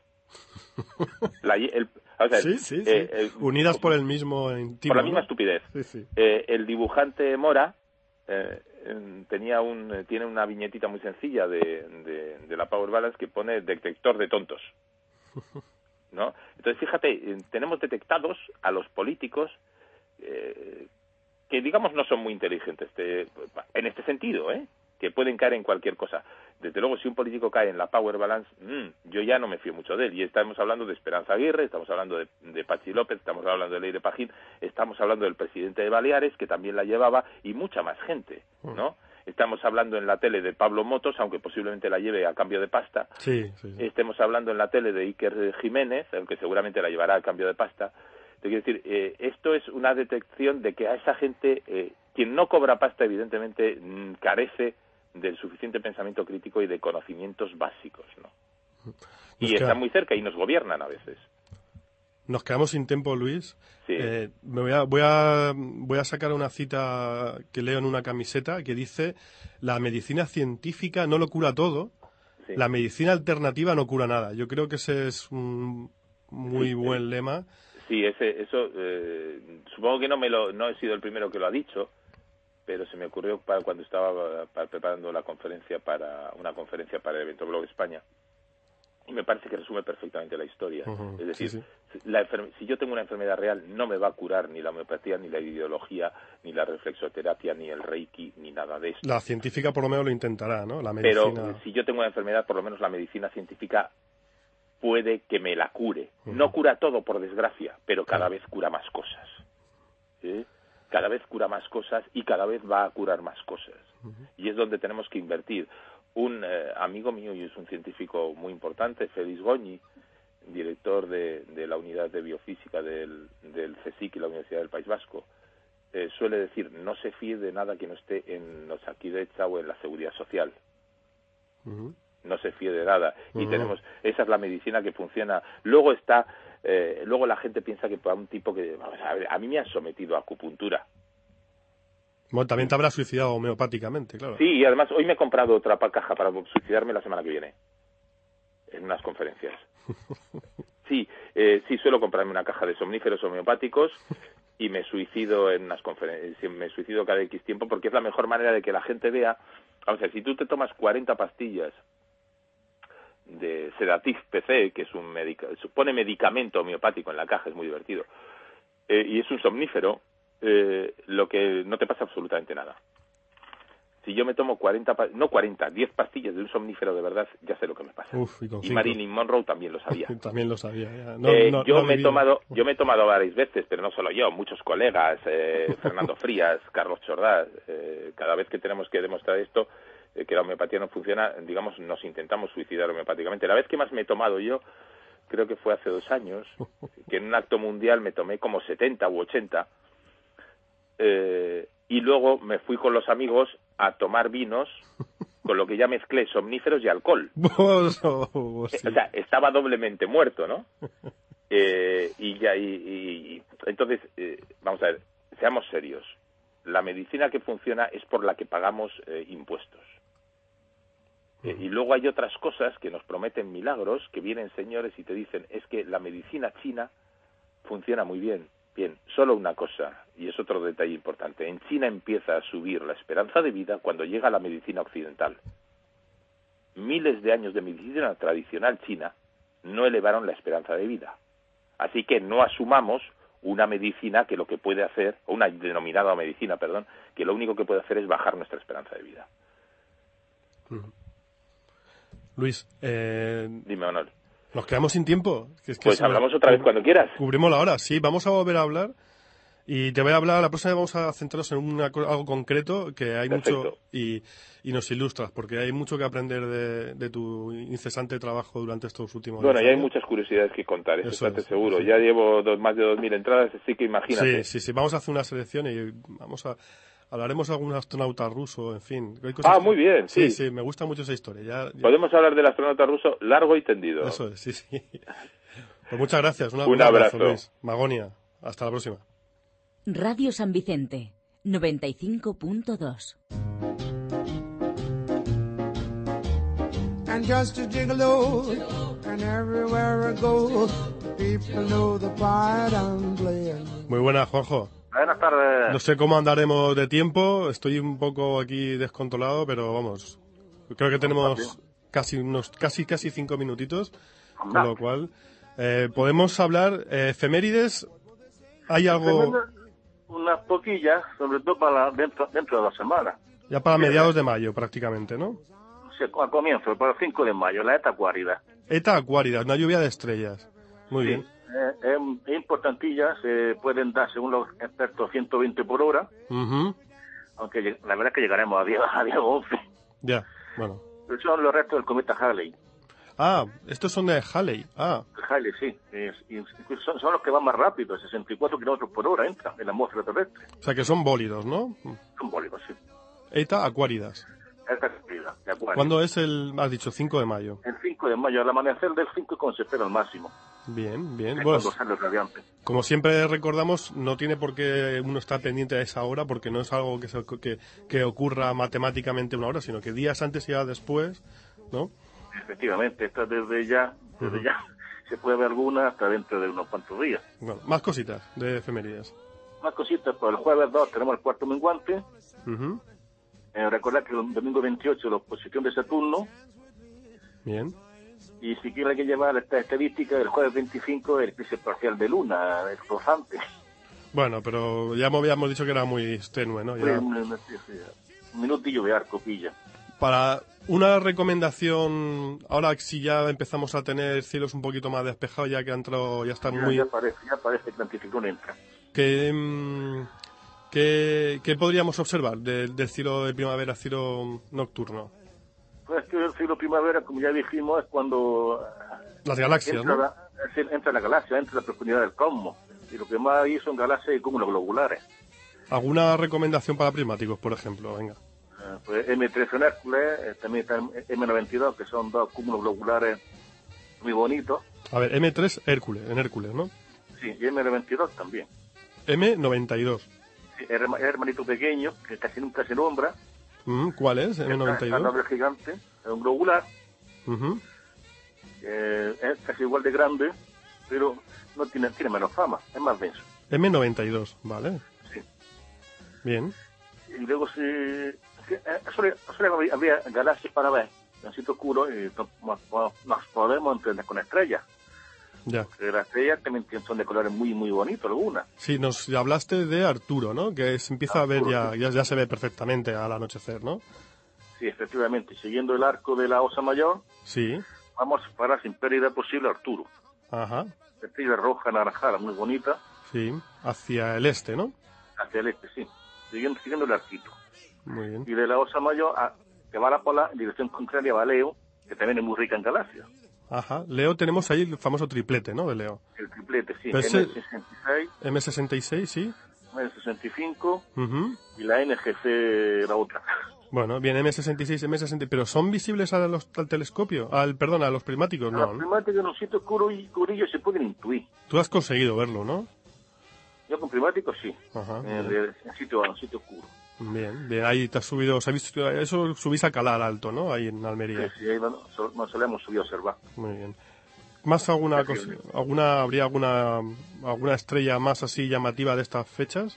Speaker 6: La, el, o sea,
Speaker 2: Sí, sí, sí.
Speaker 6: eh, eh,
Speaker 2: Unidas por el mismo intimo,
Speaker 6: por la misma
Speaker 2: ¿no?
Speaker 6: estupidez.
Speaker 2: Sí, sí.
Speaker 6: Eh, el dibujante Mora eh, eh, tenía un eh, tiene una viñetita muy sencilla de, de, de la Power Balance que pone detector de tontos, ¿no? Entonces, fíjate, eh, tenemos detectados a los políticos eh, que, digamos, no son muy inteligentes de, en este sentido, ¿eh? Que pueden caer en cualquier cosa. Desde luego, si un político cae en la Power Balance, mmm, yo ya no me fío mucho de él. Y estamos hablando de Esperanza Aguirre, estamos hablando de, de Pachi López, estamos hablando de Leire Pajín, estamos hablando del presidente de Baleares, que también la llevaba, y mucha más gente, ¿no? Estamos hablando en la tele de Pablo Motos, aunque posiblemente la lleve a cambio de pasta.
Speaker 2: Sí, sí, sí.
Speaker 6: Estemos hablando en la tele de Iker Jiménez, aunque seguramente la llevará a cambio de pasta. Te quiero decir, eh, esto es una detección de que a esa gente, eh, quien no cobra pasta, evidentemente, mmm, carece del suficiente pensamiento crítico y de conocimientos básicos, ¿no? Y
Speaker 2: Nos queda-
Speaker 6: están muy cerca y nos gobiernan a veces.
Speaker 2: Nos quedamos sin tiempo, Luis.
Speaker 6: Sí.
Speaker 2: Eh, me voy a, voy a voy a sacar una cita que leo en una camiseta que dice: la medicina científica no lo cura todo,
Speaker 6: Sí.
Speaker 2: la medicina alternativa no cura nada. Yo creo que ese es un muy
Speaker 6: Sí,
Speaker 2: buen
Speaker 6: sí.
Speaker 2: lema.
Speaker 6: Sí, ese, eso, eh, supongo que no me lo, no he sido el primero que lo ha dicho, pero se me ocurrió para cuando estaba para, preparando la conferencia para una conferencia para el evento Blog España, y me parece que resume perfectamente la historia.
Speaker 2: Ujú,
Speaker 6: Es decir,
Speaker 2: sí,
Speaker 6: la enfer- si yo tengo una enfermedad real, no me va a curar ni la homeopatía, ni la ideología, ni la reflexoterapia, ni el reiki, ni nada de esto.
Speaker 2: La científica por lo menos lo intentará, ¿no? La
Speaker 6: Pero
Speaker 2: medicina.
Speaker 6: eh, si yo tengo una enfermedad, por lo menos la medicina científica puede que me la cure. No cura todo, por desgracia, pero cada vez cura más cosas. ¿Sí? Cada vez cura más cosas y cada vez va a curar más cosas. Y es donde tenemos que invertir. Un eh, amigo mío, y es un científico muy importante, Félix Goñi, director de, de la unidad de biofísica del, del CSIC y la Universidad del País Vasco, eh, suele decir: no se fíe de nada que no esté en Osakidetza o en la Seguridad Social.
Speaker 2: Ujú.
Speaker 6: No se fíe de nada. Y
Speaker 2: Ujú.
Speaker 6: tenemos, esa es la medicina que funciona. Luego está, eh, luego la gente piensa que para un tipo que, vamos a ver, a mí me han sometido a acupuntura.
Speaker 2: Bueno, también te habrás suicidado homeopáticamente, claro.
Speaker 6: Sí, y además hoy me he comprado otra pa- caja para suicidarme la semana que viene, en unas conferencias. Sí, eh, sí suelo comprarme una caja de somníferos homeopáticos y me suicido en unas conferencias, me suicido cada X tiempo, porque es la mejor manera de que la gente vea. Vamos a ver, si tú te tomas cuarenta pastillas de Sedatif P C, que es un medica, supone medicamento homeopático en la caja, es muy divertido, eh, y es un somnífero, eh, lo que no te pasa absolutamente nada. Si yo me tomo cuarenta, no cuarenta, diez pastillas de un somnífero de verdad, ya sé lo que me pasa.
Speaker 2: Uf, y con
Speaker 6: y
Speaker 2: cinco.
Speaker 6: Marilyn Monroe también lo sabía.
Speaker 2: También lo sabía. Ya. No,
Speaker 6: Eh,
Speaker 2: no-
Speaker 6: yo
Speaker 2: no
Speaker 6: me he
Speaker 2: vivido.
Speaker 6: tomado, yo me he tomado varias veces, pero no solo yo, muchos colegas, eh, Fernando Frías, Carlos Chordás, eh, cada vez que tenemos que demostrar esto, eh, que la homeopatía no funciona, digamos, nos intentamos suicidar homeopáticamente. La vez que más me he tomado yo, creo que fue hace dos años, que en un acto mundial me tomé como setenta u ochenta, eh, y luego me fui con los amigos a tomar vinos, con lo que ya mezclé somníferos y alcohol.
Speaker 2: Oh, sí.
Speaker 6: O sea, estaba doblemente muerto, ¿no? Eh, y ya, y, y- y- entonces, eh, vamos a ver, seamos serios. La medicina que funciona es por la que pagamos eh, impuestos. Eh, y luego hay otras cosas que nos prometen milagros, que vienen señores y te dicen: es que la medicina china funciona muy bien. Bien, solo una cosa, y es otro detalle importante. En China empieza a subir la esperanza de vida cuando llega la medicina occidental. Miles de años de medicina tradicional china no elevaron la esperanza de vida. Así que no asumamos una medicina que lo que puede hacer, o una denominada medicina, perdón, que lo único que puede hacer es bajar nuestra esperanza de vida.
Speaker 2: Luis, eh,
Speaker 6: Dime, Manuel.
Speaker 2: nos quedamos sin tiempo. Que es que
Speaker 6: Pues
Speaker 2: se me-
Speaker 6: hablamos otra vez cuando quieras.
Speaker 2: Cubrimos la hora, sí. Vamos a volver a hablar Y te voy a hablar, la próxima vez vamos a centrarnos en una, algo concreto que hay
Speaker 6: Perfecto.
Speaker 2: mucho y, y nos ilustras, porque hay mucho que aprender de, de tu incesante trabajo durante estos últimos
Speaker 6: Bueno,
Speaker 2: años.
Speaker 6: y hay muchas curiosidades que contar, eso,
Speaker 2: Eso
Speaker 6: estate
Speaker 2: es,
Speaker 6: seguro.
Speaker 2: sí.
Speaker 6: Ya llevo dos, más de dos mil entradas, así que imagínate.
Speaker 2: Sí, sí, sí, vamos a hacer una selección y vamos a hablaremos de algún astronauta ruso, en fin. Hay cosas
Speaker 6: Ah,
Speaker 2: que-
Speaker 6: muy bien, sí.
Speaker 2: Sí, sí, me gusta mucho esa historia. Ya, ya-
Speaker 6: Podemos hablar del astronauta ruso largo y tendido.
Speaker 2: Eso es, sí, sí. Pues muchas gracias. Una-
Speaker 6: Un
Speaker 2: un abrazo,
Speaker 6: abrazo.
Speaker 2: Luis. Magonia. Hasta la próxima.
Speaker 1: Radio San Vicente, noventa y cinco punto dos.
Speaker 7: And just a gigolo, and everywhere I go, people know the part I'm playing.
Speaker 2: Muy buenas, Juanjo.
Speaker 8: Buenas tardes.
Speaker 2: No sé cómo andaremos de tiempo. Estoy un poco aquí descontrolado, pero vamos. Creo que tenemos casi unos casi casi cinco minutitos, con lo cual eh, podemos hablar eh, efemérides. Hay algo
Speaker 8: Unas poquillas, sobre todo para la- dentro, dentro de dos semanas.
Speaker 2: ya para mediados de mayo, prácticamente, ¿no?
Speaker 8: Sí, a comienzo, para el cinco de mayo, la Eta Acuárida.
Speaker 2: Eta Acuárida, una lluvia de estrellas. Muy
Speaker 8: Sí,
Speaker 2: bien.
Speaker 8: eh, es, es importantilla, se pueden dar, según los expertos, ciento veinte por hora,
Speaker 2: Ujú.
Speaker 8: aunque lleg- la verdad es que llegaremos a diez, a diez o once.
Speaker 2: Ya, bueno.
Speaker 8: Pero son los restos del cometa Halley.
Speaker 2: Ah, estos son de Halley. Ah,
Speaker 8: El Halley, sí. Es- y incluso son, son los que van más rápido, sesenta y cuatro kilómetros por hora entran en la atmósfera terrestre.
Speaker 2: o sea que son bólidos, ¿no?
Speaker 8: Son bólidos, sí.
Speaker 2: Eta Acuáridas.
Speaker 8: Esta actividad, de acuerdo.
Speaker 2: ¿Cuándo es el, has dicho, cinco de mayo?
Speaker 8: El cinco de mayo, al amanecer del cinco es cuando se espera al máximo.
Speaker 2: Bien, bien.
Speaker 8: Es
Speaker 2: Bueno,
Speaker 8: cuando sale el radiante.
Speaker 2: como siempre recordamos, no tiene por qué uno estar pendiente a esa hora, porque no es algo que, se- que, que ocurra matemáticamente una hora, sino que días antes y días después, ¿no?
Speaker 8: Efectivamente, esta desde ya, desde ya se puede ver alguna hasta dentro de unos cuantos días.
Speaker 2: Bueno, más cositas de efemérides.
Speaker 8: Más cositas, pues el jueves dos tenemos el cuarto menguante.
Speaker 2: Ujú.
Speaker 8: Eh, recordad que el domingo veintiocho la oposición de Saturno.
Speaker 2: Bien.
Speaker 8: Y si quiere que llevar esta estadística, el jueves veinticinco el eclipse parcial de luna, el rozante.
Speaker 2: Bueno, pero ya me habíamos dicho que era muy tenue, ¿no? Ya.
Speaker 8: Un, un- sí, sí, un minutillo de arco pilla.
Speaker 2: Para una recomendación, ahora si ya empezamos a tener cielos un poquito más despejados, ya que ha entrado, ya están
Speaker 8: Ya,
Speaker 2: muy...
Speaker 8: ya parece, ya parece que el anticiclón entra.
Speaker 2: ¿Qué, mm, qué, qué podríamos observar de- del cielo de primavera, cielo nocturno?
Speaker 8: Pues que el cielo primavera, como ya dijimos, es cuando
Speaker 2: Las galaxias,
Speaker 8: entra,
Speaker 2: ¿no?
Speaker 8: la, es decir, entra la galaxia, entra la profundidad del cosmos. Y lo que más hay son galaxias y cúmulos globulares.
Speaker 2: ¿Alguna recomendación para prismáticos, por ejemplo? Venga.
Speaker 8: Eh, pues eme trece en Hércules, eh, también está el eme noventa y dos, que son dos cúmulos globulares muy bonitos.
Speaker 2: A ver, eme tres Hércules, en Hércules, ¿no?
Speaker 8: Sí, y eme noventa y dos también.
Speaker 2: eme noventa y dos.
Speaker 8: Sí, es herma- es hermanito pequeño, que casi nunca se nombra.
Speaker 2: Mm, ¿Cuál es? eme noventa y
Speaker 8: Es un
Speaker 2: dos.
Speaker 8: nombre gigante, es un globular,
Speaker 2: Ujú.
Speaker 8: eh, es casi igual de grande, pero no tiene, tiene menos fama, es más denso.
Speaker 2: eme noventa y dos, vale.
Speaker 8: Sí.
Speaker 2: Bien.
Speaker 8: Y luego si que, eh, solo, solo había, había galaxias para ver en sitio oscuro y no- no- nos podemos entender con estrellas.
Speaker 2: Ya.
Speaker 8: Que las estrellas también tienen- son de colores muy muy bonitos algunas.
Speaker 2: Sí, nos hablaste de Arturo, ¿no? Que se empieza a ver
Speaker 8: Arturo,
Speaker 2: ya,
Speaker 8: sí.
Speaker 2: ya, ya se ve perfectamente al anochecer, ¿no?
Speaker 8: Sí, efectivamente, siguiendo el arco de la Osa Mayor,
Speaker 2: Sí.
Speaker 8: vamos a parar sin pérdida posible a Arturo.
Speaker 2: Ajá.
Speaker 8: Estrella roja anaranjada, muy bonita,
Speaker 2: Sí. Hacia el este, ¿no?
Speaker 8: hacia el este, sí. Siguiendo, siguiendo el arquito.
Speaker 2: Muy bien.
Speaker 8: Y de la Osa Mayor, a, que va a la polar, en dirección contraria va Leo, que también es muy rica en galaxias.
Speaker 2: Ajá. Leo, tenemos ahí el famoso triplete, ¿no? De Leo.
Speaker 8: El triplete, sí.
Speaker 2: Pero ese-
Speaker 8: eme sesenta y seis,
Speaker 2: eme sesenta y seis, sí.
Speaker 8: eme sesenta y cinco
Speaker 2: Ujú.
Speaker 8: y la ene ge ce, la otra.
Speaker 2: Bueno, bien, eme sesenta y seis, eme sesenta, pero ¿son visibles a los, al telescopio? Al, perdón, a los prismáticos,
Speaker 8: Las
Speaker 2: no, ¿no?
Speaker 8: primáticas en un sitio oscuro y curillo se pueden intuir.
Speaker 2: Tú has conseguido verlo, ¿no?
Speaker 8: Yo con primáticos sí,
Speaker 2: Ajá.
Speaker 8: en, el- en sitio, en sitio oscuro.
Speaker 2: Bien, bien, ahí te has subido, os habéis- eso subís a Calar Alto, ¿no? Ahí en
Speaker 8: Sí,
Speaker 2: Almería.
Speaker 8: sí, ahí no, so- nos solemos subir a observar.
Speaker 2: Muy bien. ¿Más alguna cosa, alguna, habría alguna, alguna estrella más así llamativa de estas fechas?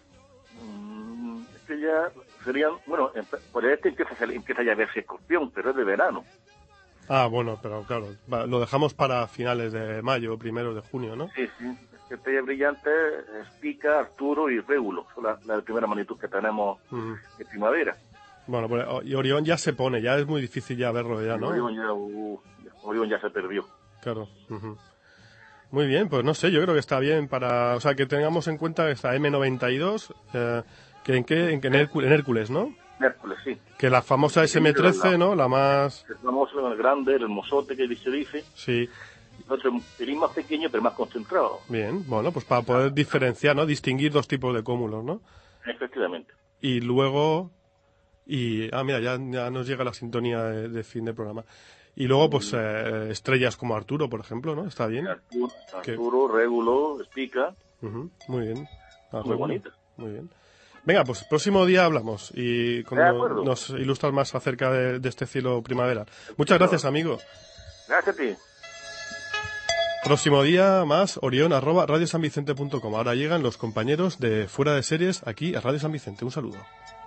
Speaker 8: Mm, este ya serían, bueno, en- por el este empieza, a salir- empieza ya a verse escorpión, pero es de verano.
Speaker 2: Ah, bueno, pero claro, va, lo dejamos para finales de mayo, primeros de junio, ¿no?
Speaker 8: Sí, sí. Estrella brillante es Pica, Arturo y Régulo. Son la, la de primera magnitud que tenemos
Speaker 2: Mm.
Speaker 8: de primavera.
Speaker 2: Bueno, pues, oh, y Orión ya se pone, ya es muy difícil ya verlo ya, ¿no?
Speaker 8: Orión ya, uh, Orión ya se perdió.
Speaker 2: Claro. Ujú. Muy bien, pues no sé, yo creo que está bien para... O sea, que tengamos en cuenta esta eme noventa y dos, eh, que en, qué, en, en, Hércules, en Hércules, ¿no?
Speaker 8: Hércules, sí.
Speaker 2: Que la famosa ese eme trece, ¿no? La más...
Speaker 8: El famoso, el grande, el hermosote que se dice.
Speaker 2: Sí.
Speaker 8: Otro un pelín más pequeño, pero más concentrado.
Speaker 2: Bien, bueno, pues para poder diferenciar, ¿no? Distinguir dos tipos de cúmulos, ¿no?
Speaker 8: Efectivamente.
Speaker 2: Y luego... y Ah, mira, ya, ya nos llega la sintonía de, de fin de programa. Y luego, pues, eh, estrellas como Arturo, por ejemplo, ¿no? Está bien.
Speaker 8: Arturo, Arturo Régulo, Espica.
Speaker 2: Uh-huh, muy bien. Ah,
Speaker 8: muy bonito.
Speaker 2: Muy bien. Venga, pues próximo día hablamos y cuando nos ilustras más acerca de, de este cielo primaveral. Muchas gracias, amigo.
Speaker 8: Gracias a ti.
Speaker 2: Próximo día más, orión arroba radiosanvicente punto com. Ahora llegan los compañeros de Fuera de Series aquí a Radio San Vicente. Un saludo.